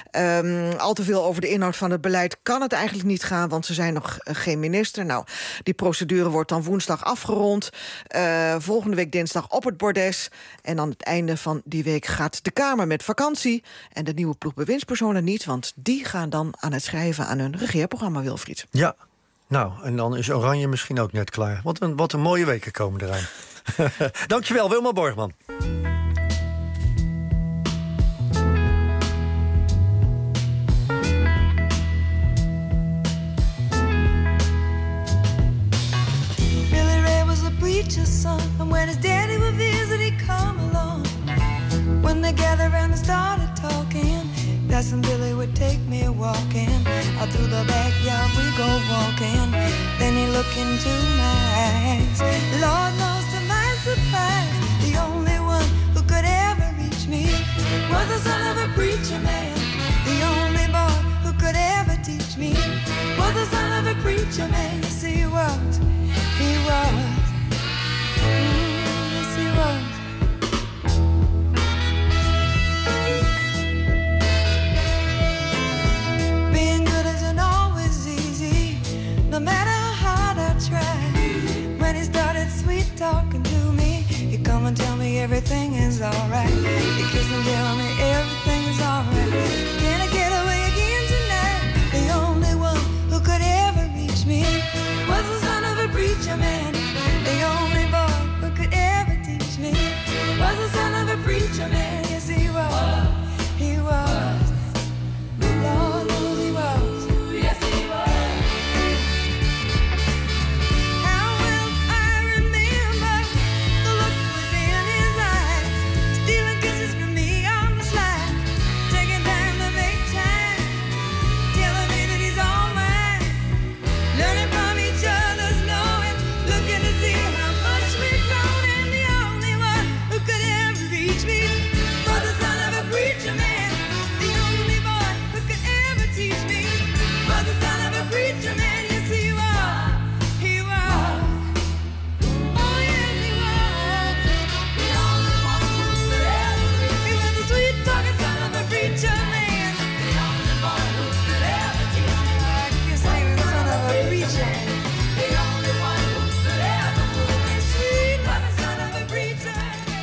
Al te veel over de inhoud van het beleid kan het eigenlijk niet gaan, want ze zijn nog geen minister. Nou, die procedure wordt dan woensdag afgerond. Volgende week dinsdag op het bordes. En aan het einde van die week gaat de Kamer met vakantie. En de nieuwe ploeg bewindspersonen niet, want die gaan dan aan het schrijven aan hun regeerprogramma, Wilfried. Ja, nou, en dan is Oranje misschien ook net klaar. Wat een mooie weken komen eraan. Dankjewel, Wilma Borgman. Preacher's son, and when his daddy would visit, he'd come along. When they gathered around and started talking, Cousin Billy would take me walking. Out through the backyard we go walking. Then he looked into my eyes. Lord knows to my surprise, the only one who could ever reach me was the son of a preacher man. The only boy who could ever teach me was the son of a preacher man. Yes, he was. He was. Yes, he was. Being good isn't always easy, no matter how hard I try. When he started sweet talking to me, he'd come and tell me everything is alright. He'd kiss and tell me everything is alright. Can I get away again tonight? The only one who could ever reach me was the son of a preacher man. The only boy who could ever teach me was the son of a preacher man. Yes, he was. He was. Lord knows he was. Yes, he was. How will I remember the look was in his eyes, stealing kisses from me on the slide, taking time to make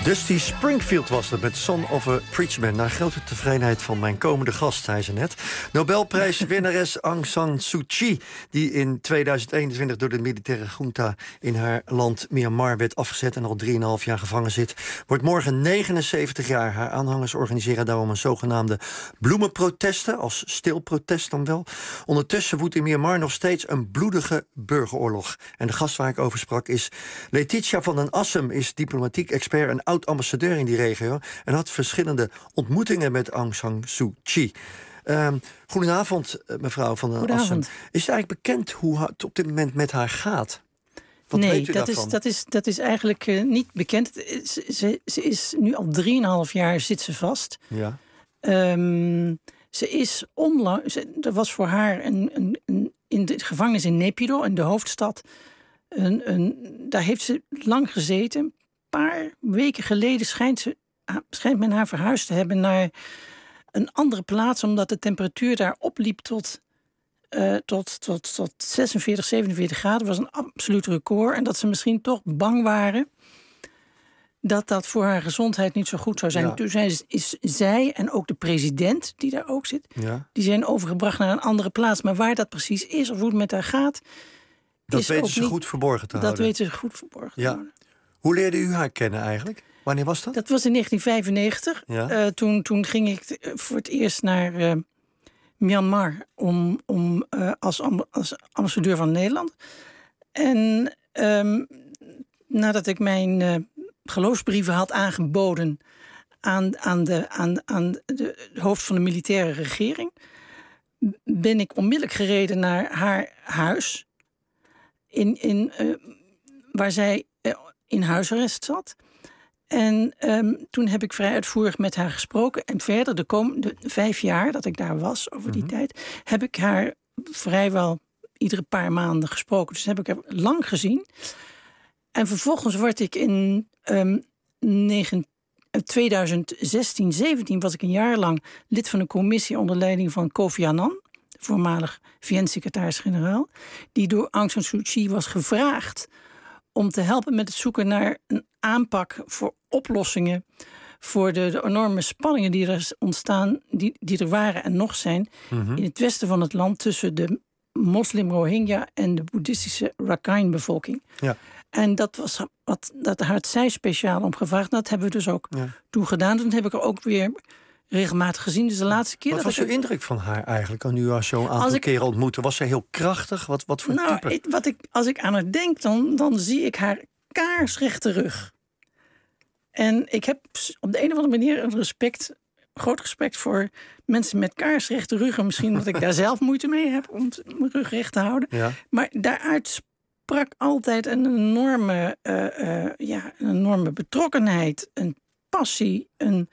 Dusty Springfield was het met Son of a Preacher Man. Naar grote tevredenheid van mijn komende gast, zei ze net. Nobelprijswinnares Aung San Suu Kyi, die in 2021 door de militaire junta in haar land Myanmar werd afgezet en al 3,5 jaar gevangen zit, wordt morgen 79 jaar. Haar aanhangers organiseren daarom een zogenaamde bloemenprotesten, als stilprotest dan wel. Ondertussen woedt in Myanmar nog steeds een bloedige burgeroorlog. En de gast waar ik over sprak is Letitia van den Assem, is diplomatiek expert en oud-ambassadeur in die regio en had verschillende ontmoetingen met Aung San Suu Kyi. Goedenavond, mevrouw van den Assem. Is het eigenlijk bekend hoe het op dit moment met haar gaat? Wat weet u daarvan? Dat is eigenlijk niet bekend. Ze is nu al 3,5 jaar zit ze vast. Ja. Ze is onlangs. Er was voor haar in de gevangenis in Naypyidaw, in de hoofdstad. Daar heeft ze lang gezeten. Een paar weken geleden schijnt men haar verhuisd te hebben naar een andere plaats, omdat de temperatuur daar opliep tot 46, 47 graden. Dat was een absoluut record. En dat ze misschien toch bang waren dat voor haar gezondheid niet zo goed zou zijn. Ja. Toen is zij en ook de president, die daar ook zit, die zijn overgebracht naar een andere plaats. Maar waar dat precies is of hoe het met haar gaat, dat weten ze goed verborgen te houden. Dat weten ze goed verborgen te houden. Hoe leerde u haar kennen eigenlijk? Wanneer was dat? Dat was in 1995. Ja. Toen ging ik voor het eerst naar Myanmar als ambassadeur van Nederland. En nadat ik mijn geloofsbrieven had aangeboden aan de hoofd van de militaire regering, ben ik onmiddellijk gereden naar haar huis, waar zij in huisarrest zat. En toen heb ik vrij uitvoerig met haar gesproken. En verder, de 5 jaar dat ik daar was, over die tijd, heb ik haar vrijwel iedere paar maanden gesproken. Dus heb ik haar lang gezien. En vervolgens word ik in 2016, 17 was ik een jaar lang lid van een commissie onder leiding van Kofi Annan, voormalig VN-secretaris-generaal, die door Aung San Suu Kyi was gevraagd om te helpen met het zoeken naar een aanpak voor oplossingen voor de enorme spanningen die er ontstaan, die er waren en nog zijn in het westen van het land tussen de moslim Rohingya en de boeddhistische Rakhine-bevolking. Ja. En dat was daar had zij speciaal om gevraagd. Dat hebben we dus ook toen gedaan. Toen heb ik er ook weer regelmatig gezien. Dus de laatste keer. Wat was uw indruk van haar eigenlijk? Als u haar zo'n aantal keren ontmoette, was zij heel krachtig? Wat voor type? Als ik aan haar denk, dan zie ik haar kaarsrechte rug. En ik heb op de een of andere manier groot respect voor mensen met kaarsrechte ruggen. Misschien dat ik daar zelf moeite mee heb om mijn rug recht te houden. Ja. Maar daaruit sprak altijd een enorme betrokkenheid, een passie, een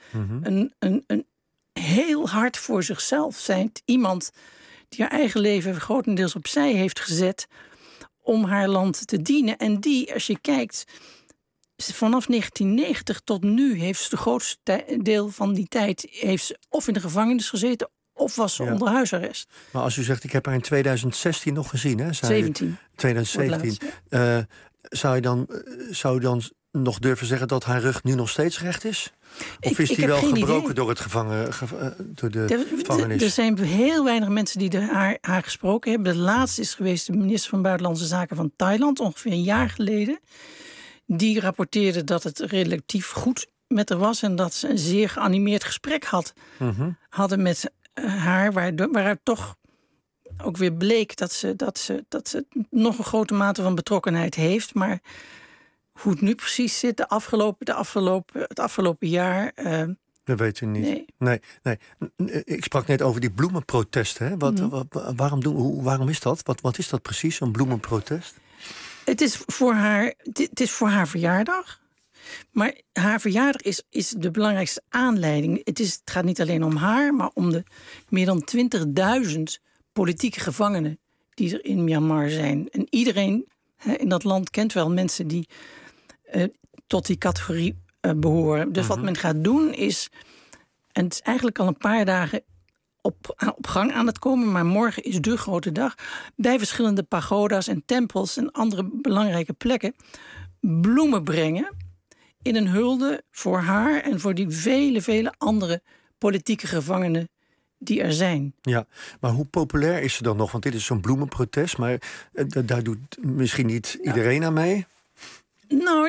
heel hard voor zichzelf zijn. Iemand die haar eigen leven grotendeels opzij heeft gezet om haar land te dienen. En die, als je kijkt, vanaf 1990 tot nu heeft ze de grootste deel van die tijd heeft ze of in de gevangenis gezeten of was ze onder huisarrest. Maar als u zegt, ik heb haar in 2016 nog gezien, hè? 2017. Zou je dan nog durven zeggen dat haar rug nu nog steeds recht is? Of is die wel gebroken door door de gevangenis? Er zijn heel weinig mensen die haar gesproken hebben. De laatste is geweest de minister van Buitenlandse Zaken van Thailand, ongeveer een jaar geleden. Die rapporteerde dat het relatief goed met haar was en dat ze een zeer geanimeerd gesprek hadden met haar, waaruit toch ook weer bleek dat ze nog een grote mate van betrokkenheid heeft. Maar hoe het nu precies zit, het afgelopen jaar, dat weet u niet. Nee. Ik sprak net over die bloemenprotesten. Hè? Waarom is dat? Wat is dat precies, een bloemenprotest? Het is voor haar verjaardag. Maar haar verjaardag is de belangrijkste aanleiding. Het gaat niet alleen om haar, maar om de meer dan 20.000 politieke gevangenen die er in Myanmar zijn. En iedereen in dat land kent wel mensen die tot die categorie behoren. Dus wat men gaat doen is, en het is eigenlijk al een paar dagen op gang aan het komen, maar morgen is de grote dag, bij verschillende pagoda's en tempels en andere belangrijke plekken bloemen brengen in een hulde voor haar en voor die vele andere politieke gevangenen die er zijn. Ja, maar hoe populair is ze dan nog? Want dit is zo'n bloemenprotest, maar daar doet misschien niet iedereen aan mee. Nou,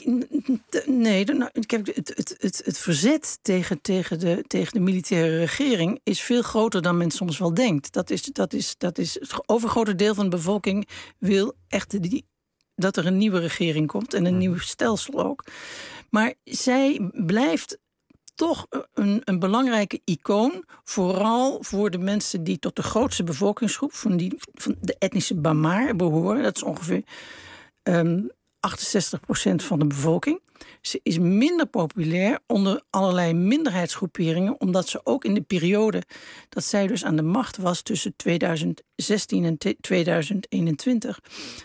het verzet tegen de militaire regering is veel groter dan men soms wel denkt. Dat is het overgrote deel van de bevolking wil echt dat er een nieuwe regering komt en een nieuw stelsel ook. Maar zij blijft toch een belangrijke icoon, vooral voor de mensen die tot de grootste bevolkingsgroep van de etnische Bamar behoren. Dat is ongeveer 68% van de bevolking. Ze is minder populair onder allerlei minderheidsgroeperingen, omdat ze ook in de periode dat zij dus aan de macht was tussen 2016 en 2021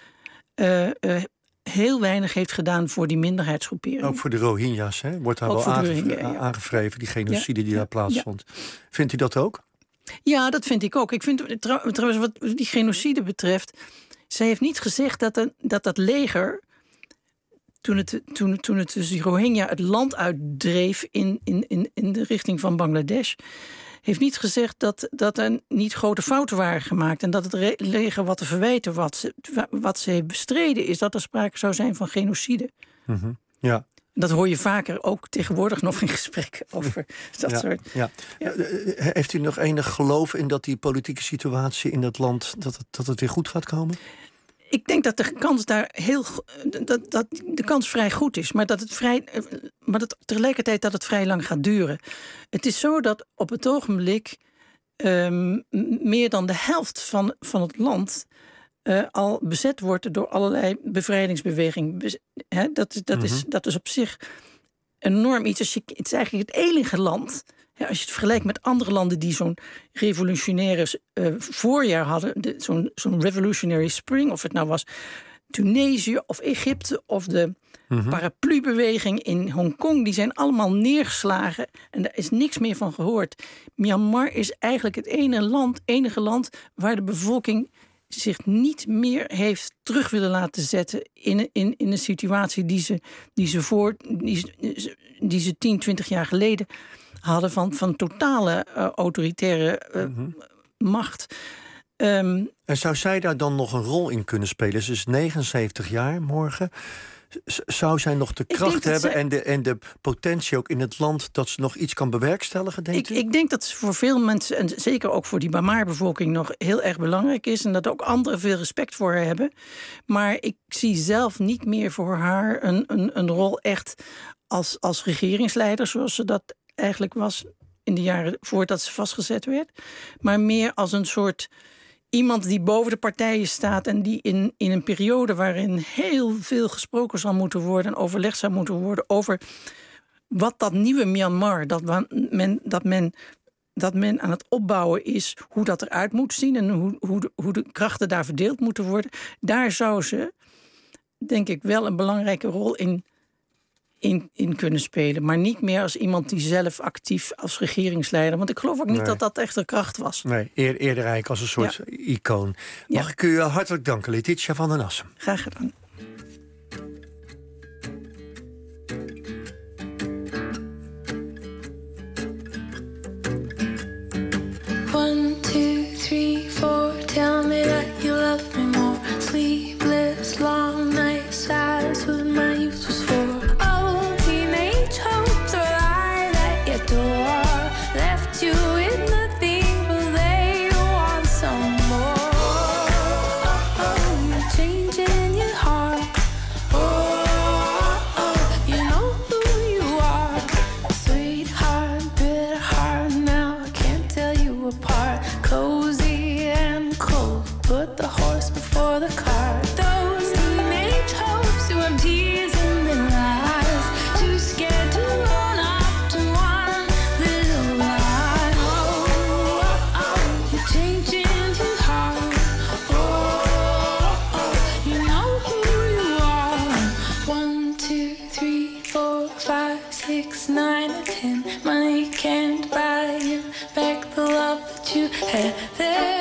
heel weinig heeft gedaan voor die minderheidsgroeperingen. Ook voor de Rohingya's, hè? Wordt daar ook wel aangevreven, die genocide die daar plaatsvond. Ja. Vindt u dat ook? Ja, dat vind ik ook. Ik vind trouwens wat die genocide betreft, zij heeft niet gezegd dat leger, toen het dus die Rohingya het land uitdreef in de richting van Bangladesh, heeft niet gezegd dat er niet grote fouten waren gemaakt en dat het leger wat te verwijten wat ze heeft bestreden is dat er sprake zou zijn van genocide. Mm-hmm. Ja. Dat hoor je vaker ook tegenwoordig nog in gesprekken over dat soort. Ja. Ja. Heeft u nog enig geloof in dat die politieke situatie in dat land dat het weer goed gaat komen? Ik denk dat de kans daar dat de kans vrij goed is, maar dat tegelijkertijd dat het vrij lang gaat duren. Het is zo dat op het ogenblik meer dan de helft van het land al bezet wordt door allerlei bevrijdingsbewegingen. Dat is op zich enorm iets. Het is eigenlijk het enige land. Ja, als je het vergelijkt met andere landen die zo'n revolutionaire voorjaar hadden, zo'n revolutionary spring, of het nou was Tunesië of Egypte of de paraplubeweging in Hongkong, die zijn allemaal neergeslagen en daar is niks meer van gehoord. Myanmar is eigenlijk het enige land waar de bevolking zich niet meer heeft terug willen laten zetten in een situatie die ze 10, 20 jaar geleden hadden van totale autoritaire macht. En zou zij daar dan nog een rol in kunnen spelen? Ze is 79 jaar morgen. Zou zij nog de kracht hebben en de potentie ook in het land dat ze nog iets kan bewerkstelligen, denkt u? Ik denk dat ze voor veel mensen, en zeker ook voor die Bamar-bevolking, nog heel erg belangrijk is. En dat ook anderen veel respect voor haar hebben. Maar ik zie zelf niet meer voor haar een rol echt als regeringsleider, zoals ze dat eigenlijk was in de jaren voordat ze vastgezet werd. Maar meer als een soort iemand die boven de partijen staat en die in een periode waarin heel veel gesproken zal moeten worden en overlegd zal moeten worden over wat dat nieuwe Myanmar, dat men aan het opbouwen is, hoe dat eruit moet zien en hoe de krachten daar verdeeld moeten worden. Daar zou ze, denk ik, wel een belangrijke rol in kunnen spelen. Maar niet meer als iemand die zelf actief als regeringsleider. Want ik geloof ook niet dat dat echt de kracht was. Nee, eerder eigenlijk als een soort icoon. Mag ik u hartelijk danken, Letitia van den Assen. Graag gedaan. One, two, three, four. Tell me that you love me more. Sleepless, long nights. That's what my youth was for. Left you with nothing, but they want some more. You're changing your heart. You know who you are. Sweetheart, bitter heart. Now I can't tell you apart. Cozy and cold. Put the horse before the cart. Those teenage hopes who have tears in their eyes. Too scared to run up to one little lie. You're changing your heart. You know who you are. 1, 2, 3, 4, 5, 6, 9, and 10. Money can't buy you back the love that you had then.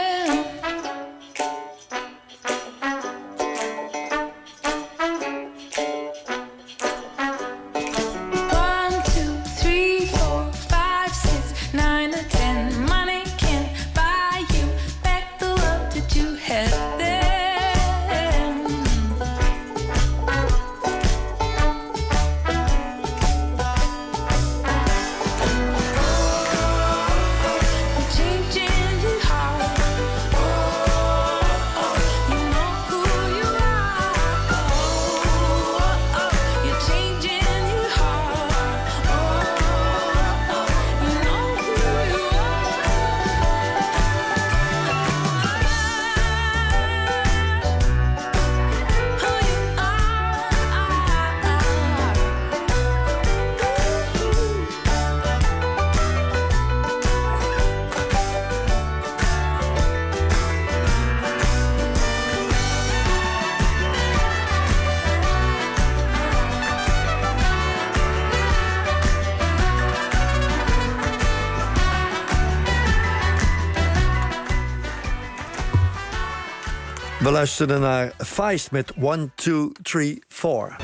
We luisteren naar Feist met 1, 2, 3, 4.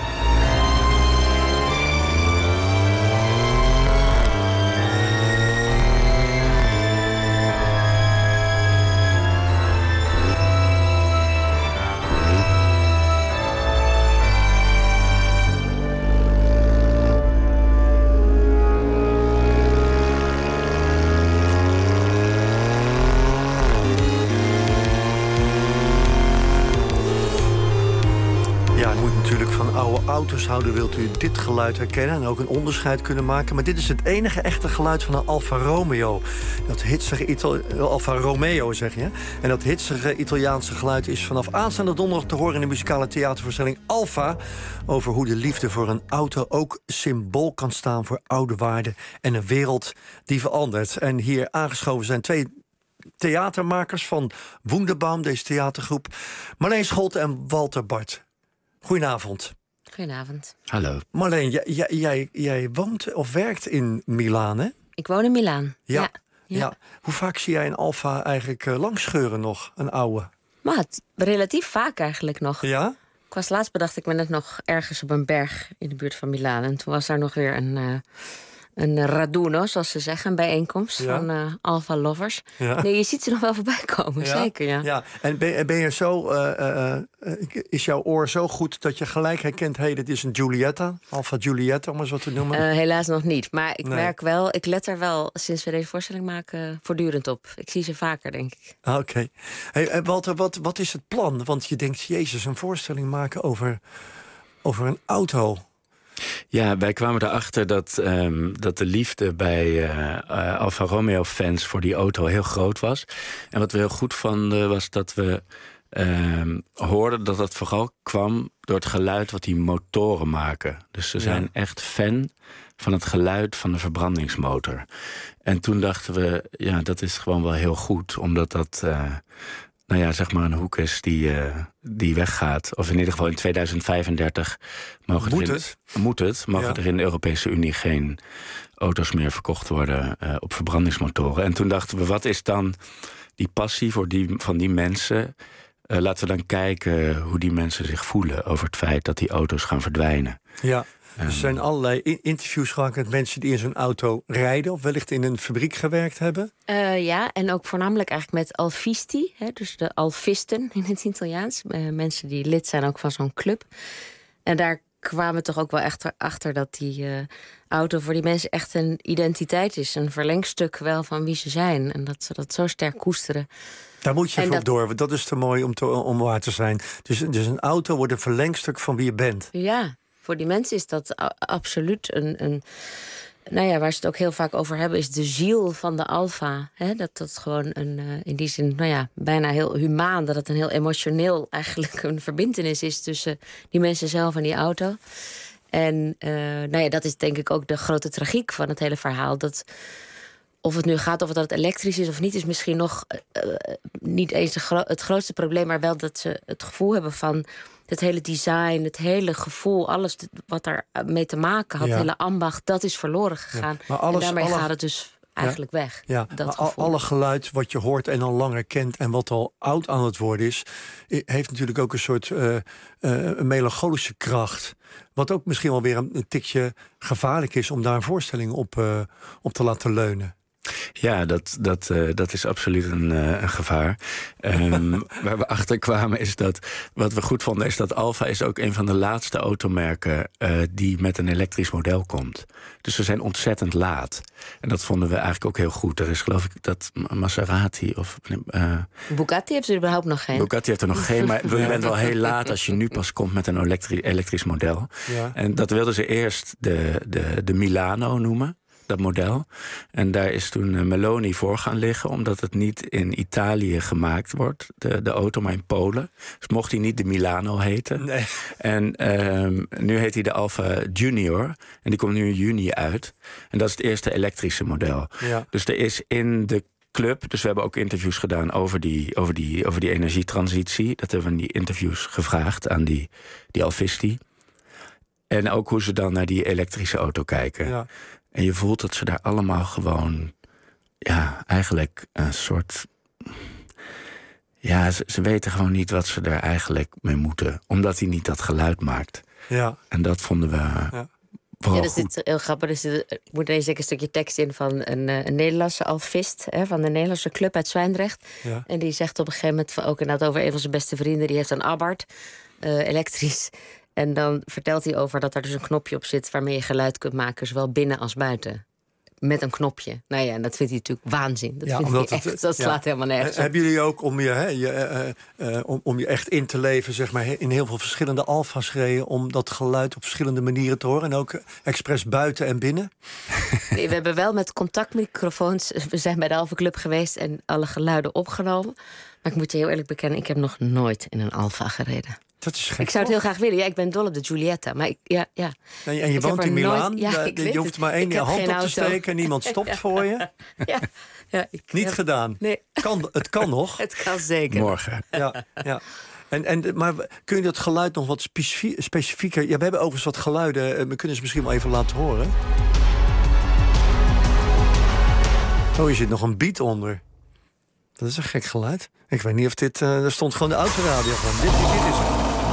Auto's houden, wilt u dit geluid herkennen en ook een onderscheid kunnen maken. Maar dit is het enige echte geluid van een Alfa Romeo. Dat hitsige Alfa Romeo, zeg je. En dat hitsige Italiaanse geluid is vanaf aanstaande donderdag te horen in de muzikale theatervoorstelling Alfa. Over hoe de liefde voor een auto ook symbool kan staan voor oude waarden en een wereld die verandert. En hier aangeschoven zijn 2 theatermakers van Wunderbaum, deze theatergroep. Marleen Scholte en Walter Bart. Goedenavond. Goedenavond. Hallo. Marleen, jij woont of werkt in Milaan, hè? Ik woon in Milaan. Ja. Hoe vaak zie jij een Alfa eigenlijk langscheuren nog, een oude? Maar relatief vaak eigenlijk nog. Ja? Ik was laatst bedacht, ik ben net nog ergens op een berg in de buurt van Milaan. En toen was daar nog weer een raduno, zoals ze zeggen, een bijeenkomst van Alfa lovers. Ja. Nee, je ziet ze nog wel voorbij komen, zeker, ja. En ben je zo, is jouw oor zo goed dat je gelijk herkent, dit is een Giulietta, Alfa Giulietta, om eens wat te noemen? Helaas nog niet, maar ik merk wel, ik let er wel, sinds we deze voorstelling maken, voortdurend op. Ik zie ze vaker, denk ik. Oké. Hey, Walter, wat is het plan? Want je denkt, jezus, een voorstelling maken over een auto. Ja, wij kwamen erachter dat de liefde bij Alfa Romeo-fans voor die auto heel groot was. En wat we heel goed vonden was dat we hoorden dat dat vooral kwam door het geluid wat die motoren maken. Dus ze zijn echt fan van het geluid van de verbrandingsmotor. En toen dachten we, dat is gewoon wel heel goed, omdat dat zeg maar een hoek is die weggaat. Of in ieder geval in 2035 mogen er in de Europese Unie geen auto's meer verkocht worden op verbrandingsmotoren. En toen dachten we, wat is dan die passie van die mensen? Laten we dan kijken hoe die mensen zich voelen over het feit dat die auto's gaan verdwijnen. Ja. Er zijn allerlei interviews gemaakt met mensen die in zo'n auto rijden, of wellicht in een fabriek gewerkt hebben. En ook voornamelijk eigenlijk met alfisti, dus de alfisten in het Italiaans. Mensen die lid zijn ook van zo'n club. En daar kwamen we toch ook wel echt achter dat die auto voor die mensen echt een identiteit is. Een verlengstuk wel van wie ze zijn. En dat ze dat zo sterk koesteren. Daar moet je voor door, want dat is te mooi om waar te zijn. Dus een auto wordt een verlengstuk van wie je bent. Ja. Voor die mensen is dat absoluut waar ze het ook heel vaak over hebben, is de ziel van de Alfa. Dat gewoon in die zin, bijna heel humaan, dat het een heel emotioneel eigenlijk een verbintenis is tussen die mensen zelf en die auto. En dat is denk ik ook de grote tragiek van het hele verhaal. Dat of het nu gaat over dat het elektrisch is of niet, is misschien nog niet eens het grootste probleem, maar wel dat ze het gevoel hebben van het hele design, het hele gevoel, alles wat daar mee te maken had, het hele ambacht, dat is verloren gegaan. Ja, en daarmee gaat het dus eigenlijk weg. Ja, dat alle geluid wat je hoort en al langer kent en wat al oud aan het worden is, heeft natuurlijk ook een soort melancholische kracht. Wat ook misschien wel weer een tikje gevaarlijk is om daar een voorstelling op te laten leunen. Ja, dat is absoluut een gevaar. Waar we achter kwamen is dat, wat we goed vonden, is dat Alfa is ook een van de laatste automerken die met een elektrisch model komt. Dus we zijn ontzettend laat. En dat vonden we eigenlijk ook heel goed. Er is geloof ik dat Maserati of Bugatti heeft er überhaupt nog geen. Bugatti heeft er nog geen, maar je bent wel heel laat als je nu pas komt met een elektrisch model. Ja. En dat wilden ze eerst de Milano noemen, dat model. En daar is toen Meloni voor gaan liggen, omdat het niet in Italië gemaakt wordt, de auto, maar in Polen. Dus mocht hij niet de Milano heten. Nee. En nu heet hij de Alfa Junior. En die komt nu in juni uit. En dat is het eerste elektrische model. Ja. Dus er is in de club, dus we hebben ook interviews gedaan over die energietransitie. Dat hebben we in die interviews gevraagd aan die alfisti. En ook hoe ze dan naar die elektrische auto kijken. Ja. En je voelt dat ze daar allemaal gewoon, eigenlijk een soort, Ja, ze weten gewoon niet wat ze er eigenlijk mee moeten. Omdat hij niet dat geluid maakt. Ja. En dat vonden we vooral er goed. zit heel grappig. Ik moet eens een stukje tekst in van een Nederlandse alfist, van de Nederlandse club uit Zwijndrecht. Ja. En die zegt op een gegeven moment ook inderdaad over een van zijn beste vrienden. Die heeft een Abarth, elektrisch. En dan vertelt hij over dat er dus een knopje op zit waarmee je geluid kunt maken, zowel binnen als buiten. Met een knopje. Nou ja, en dat vindt hij natuurlijk waanzin. Dat slaat helemaal nergens op. Hebben jullie ook om je echt in te leven, zeg maar, in heel veel verschillende alfa's gereden om dat geluid op verschillende manieren te horen? En ook expres buiten en binnen? Nee, we hebben wel met contactmicrofoons. We zijn bij de Alfa Club geweest en alle geluiden opgenomen. Maar ik moet je heel eerlijk bekennen, ik heb nog nooit in een Alfa gereden. Dat is gek. Ik zou het heel graag willen. Ja, ik ben dol op de Giulietta. Maar ja. En je woont in Milaan. Je hoeft maar één hand op te steken en niemand stopt voor je. Niet gedaan. Nee. Het kan nog. Het kan zeker. Morgen. Ja. Maar kun je dat geluid nog wat specifieker... Ja, we hebben overigens wat geluiden. We kunnen ze misschien wel even laten horen. Oh, hier zit nog een beat onder. Dat is een gek geluid. Ik weet niet of dit... er stond gewoon de autoradio van. Dit is het.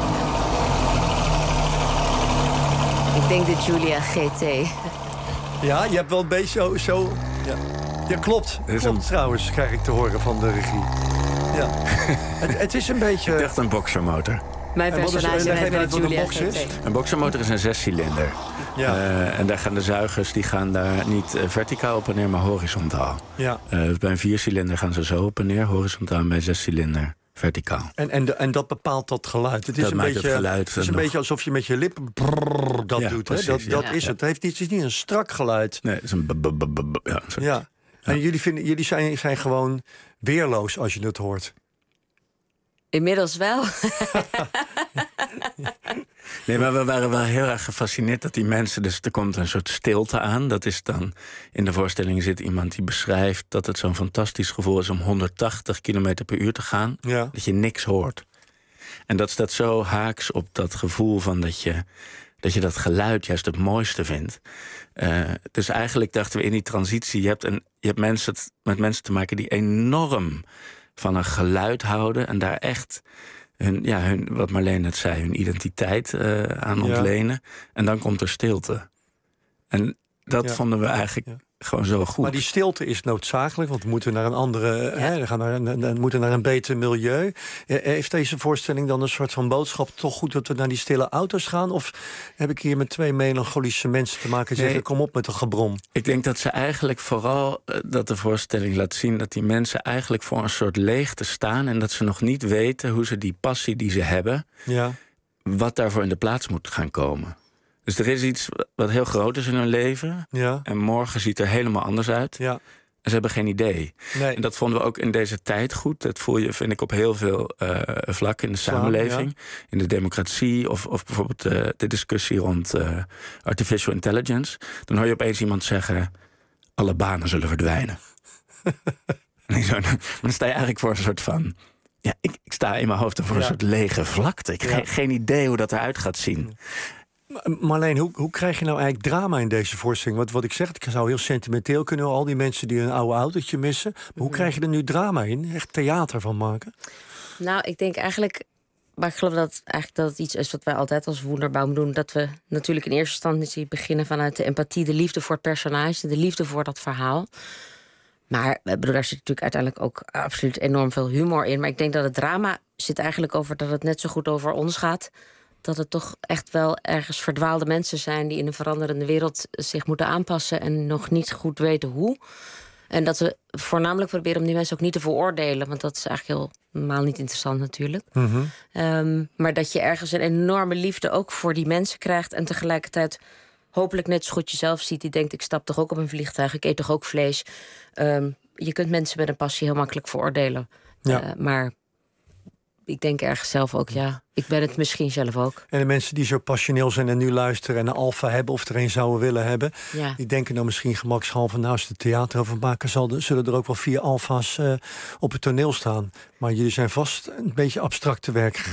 Ik denk de Giulia GT. Ja, je hebt wel een beetje zo ja, klopt. Trouwens, krijg ik te horen van de regie. Ja. Het is een beetje... Ik dacht een boxermotor. Mijn personage rijdt bij de Giulia GT. Een boxermotor is een 6-cilinder. Ja. En daar gaan de zuigers daar niet verticaal op en neer, maar horizontaal. Ja. Bij een 4-cilinder gaan ze zo op en neer, horizontaal, en bij 6-cilinder verticaal. En dat bepaalt dat geluid. Het is dat een maakt beetje, het geluid. Het is een beetje alsof je met je lippen dat doet. Precies, hè? Dat is het. Het is niet een strak geluid. Nee, het is een ja. En jullie zijn gewoon weerloos als je het hoort. Inmiddels wel. Nee, maar we waren wel heel erg gefascineerd dat die mensen... Dus er komt een soort stilte aan. Dat is dan... In de voorstelling zit iemand die beschrijft... dat het zo'n fantastisch gevoel is om 180 km per uur te gaan. Ja. Dat je niks hoort. En dat staat zo haaks op dat gevoel van dat je dat geluid juist het mooiste vindt. Dus eigenlijk dachten we in die transitie... Je hebt met mensen te maken die enorm van een geluid houden... en daar echt... hun, wat Marleen net zei, hun identiteit aan ontlenen. En dan komt er stilte. En dat vonden we eigenlijk gewoon zo goed. Maar die stilte is noodzakelijk, want we moeten naar een andere... we moeten naar een beter milieu. Heeft deze voorstelling dan een soort van boodschap... toch goed dat we naar die stille auto's gaan? Of heb ik hier met twee melancholische mensen te maken... die zeggen, kom op met een gebrom? Ik denk dat ze eigenlijk vooral... dat de voorstelling laat zien dat die mensen eigenlijk voor een soort leegte staan... en dat ze nog niet weten hoe ze die passie die ze hebben... wat daarvoor in de plaats moet gaan komen. Dus er is iets wat heel groot is in hun leven. Ja. En morgen ziet er helemaal anders uit. Ja. En ze hebben geen idee. Nee. En dat vonden we ook in deze tijd goed. Dat voel je, vind ik, op heel veel vlakken in de samenleving. Ja. In de democratie of bijvoorbeeld de discussie rond artificial intelligence. Dan hoor je opeens iemand zeggen... alle banen zullen verdwijnen. Dan sta je eigenlijk voor een soort van... Ja, ik sta in mijn hoofd voor een soort lege vlakte. Ik heb geen idee hoe dat eruit gaat zien. Marleen, hoe krijg je nou eigenlijk drama in deze voorstelling? Wat ik zeg, het zou heel sentimenteel kunnen... al die mensen die een oude autootje missen. Maar hoe krijg je er nu drama in? Echt theater van maken? Nou, ik denk eigenlijk... Maar ik geloof dat het iets is wat wij altijd als Wunderbaum doen. Dat we natuurlijk in eerste instantie beginnen vanuit de empathie... de liefde voor het personage, de liefde voor dat verhaal. Maar daar zit natuurlijk uiteindelijk ook absoluut enorm veel humor in. Maar ik denk dat het drama zit eigenlijk over dat het net zo goed over ons gaat... dat het toch echt wel ergens verdwaalde mensen zijn... die in een veranderende wereld zich moeten aanpassen... en nog niet goed weten hoe. En dat we voornamelijk proberen om die mensen ook niet te veroordelen... want dat is eigenlijk helemaal niet interessant natuurlijk. Mm-hmm. Maar dat je ergens een enorme liefde ook voor die mensen krijgt... en tegelijkertijd hopelijk net zo goed jezelf ziet... die denkt, ik stap toch ook op een vliegtuig, ik eet toch ook vlees. Je kunt mensen met een passie heel makkelijk veroordelen. Ja. Maar... ik denk ergens zelf ook, ik ben het misschien zelf ook. En de mensen die zo passioneel zijn en nu luisteren... en een Alfa hebben of er een zouden willen hebben... die denken dan misschien gemakshalve... nou, als de theater over maken zullen er ook wel 4 Alfa's op het toneel staan. Maar jullie zijn vast een beetje abstract te werk gegaan.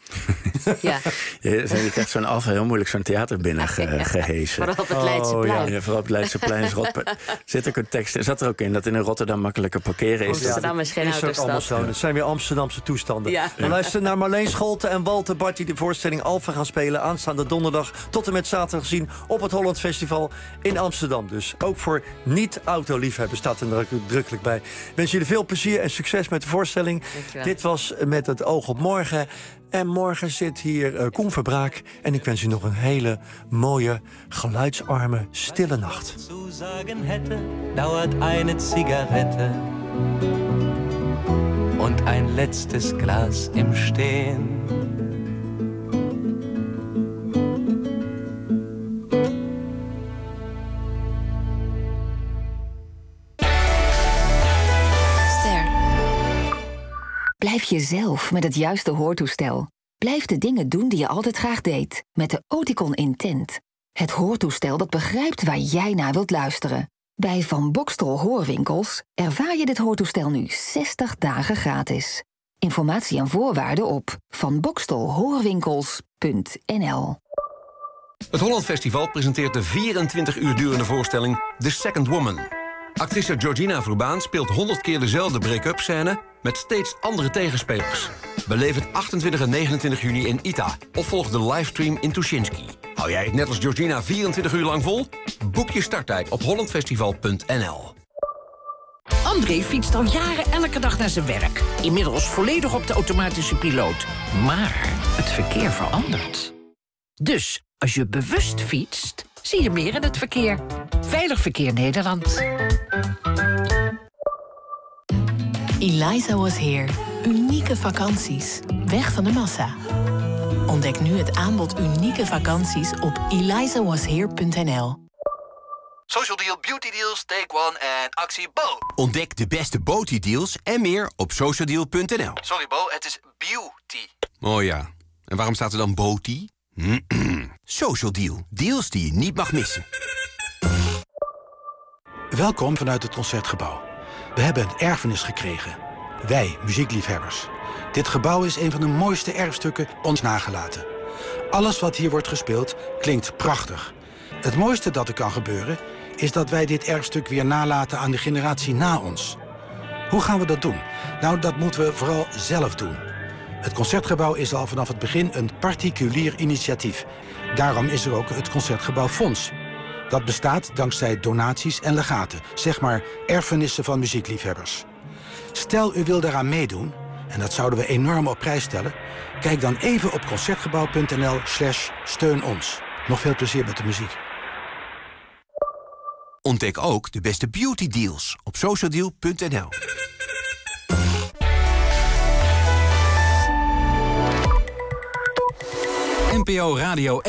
Ja. Je krijgt zo'n Alfa heel moeilijk zo'n theater binnen gehesen. Vooral op het Leidseplein. Ja, vooral op het Leidseplein. Zit ook een tekst, zat er ook in dat in Rotterdam makkelijker parkeren is. Rotterdam is geen autostad. Het zijn weer Amsterdamse toestanden. Ja. We luisteren naar Marleen Scholten en Walter Bart... die de voorstelling Alfa gaan spelen aanstaande donderdag... tot en met zaterdag zien op het Holland Festival in Amsterdam. Dus ook voor niet-autoliefhebbers staat er nadrukkelijk bij. Ik wens jullie veel plezier en succes met de voorstelling. Dankjewel. Dit was Met het oog op morgen. En morgen zit hier Koen Verbraak. En ik wens u nog een hele mooie, geluidsarme, stille nacht. Zu sagen hätte, dauert eine Zigarette und ein letztes Glas im Stehen. Blijf jezelf met het juiste hoortoestel. Blijf de dingen doen die je altijd graag deed. Met de Oticon Intent. Het hoortoestel dat begrijpt waar jij naar wilt luisteren. Bij Van Boxtel Hoorwinkels ervaar je dit hoortoestel nu 60 dagen gratis. Informatie en voorwaarden op vanboxtelhoorwinkels.nl. Het Holland Festival presenteert de 24 uur durende voorstelling The Second Woman. Actrice Georgina Verbaan speelt 100 keer dezelfde break-up scène met steeds andere tegenspelers. Beleef het 28 en 29 juni in ITA of volg de livestream in Tuschinski. Hou jij het net als Georgina 24 uur lang vol? Boek je starttijd op hollandfestival.nl. André fietst al jaren elke dag naar zijn werk. Inmiddels volledig op de automatische piloot. Maar het verkeer verandert. Dus als je bewust fietst, zie je meer in het verkeer. Veilig Verkeer Nederland. Eliza Was Here. Unieke vakanties. Weg van de massa. Ontdek nu het aanbod unieke vakanties op elizawasheer.nl. Social Deal, Beauty Deals, Take One en actie Bo. Ontdek de beste Beauty-deals en meer op socialdeal.nl. Sorry Bo, het is beauty. Oh ja, en waarom staat er dan Beauty? Social Deal, deals die je niet mag missen. Welkom vanuit het Concertgebouw. We hebben een erfenis gekregen. Wij, muziekliefhebbers. Dit gebouw is een van de mooiste erfstukken ons nagelaten. Alles wat hier wordt gespeeld klinkt prachtig. Het mooiste dat er kan gebeuren is dat wij dit erfstuk weer nalaten aan de generatie na ons. Hoe gaan we dat doen? Nou, dat moeten we vooral zelf doen. Het Concertgebouw is al vanaf het begin een particulier initiatief. Daarom is er ook het Concertgebouw Fonds. Dat bestaat dankzij donaties en legaten, zeg maar erfenissen van muziekliefhebbers. Stel u wil daaraan meedoen, en dat zouden we enorm op prijs stellen, kijk dan even op concertgebouw.nl/steun ons. Nog veel plezier met de muziek. Ontdek ook de beste beauty deals op socialdeal.nl. NPO Radio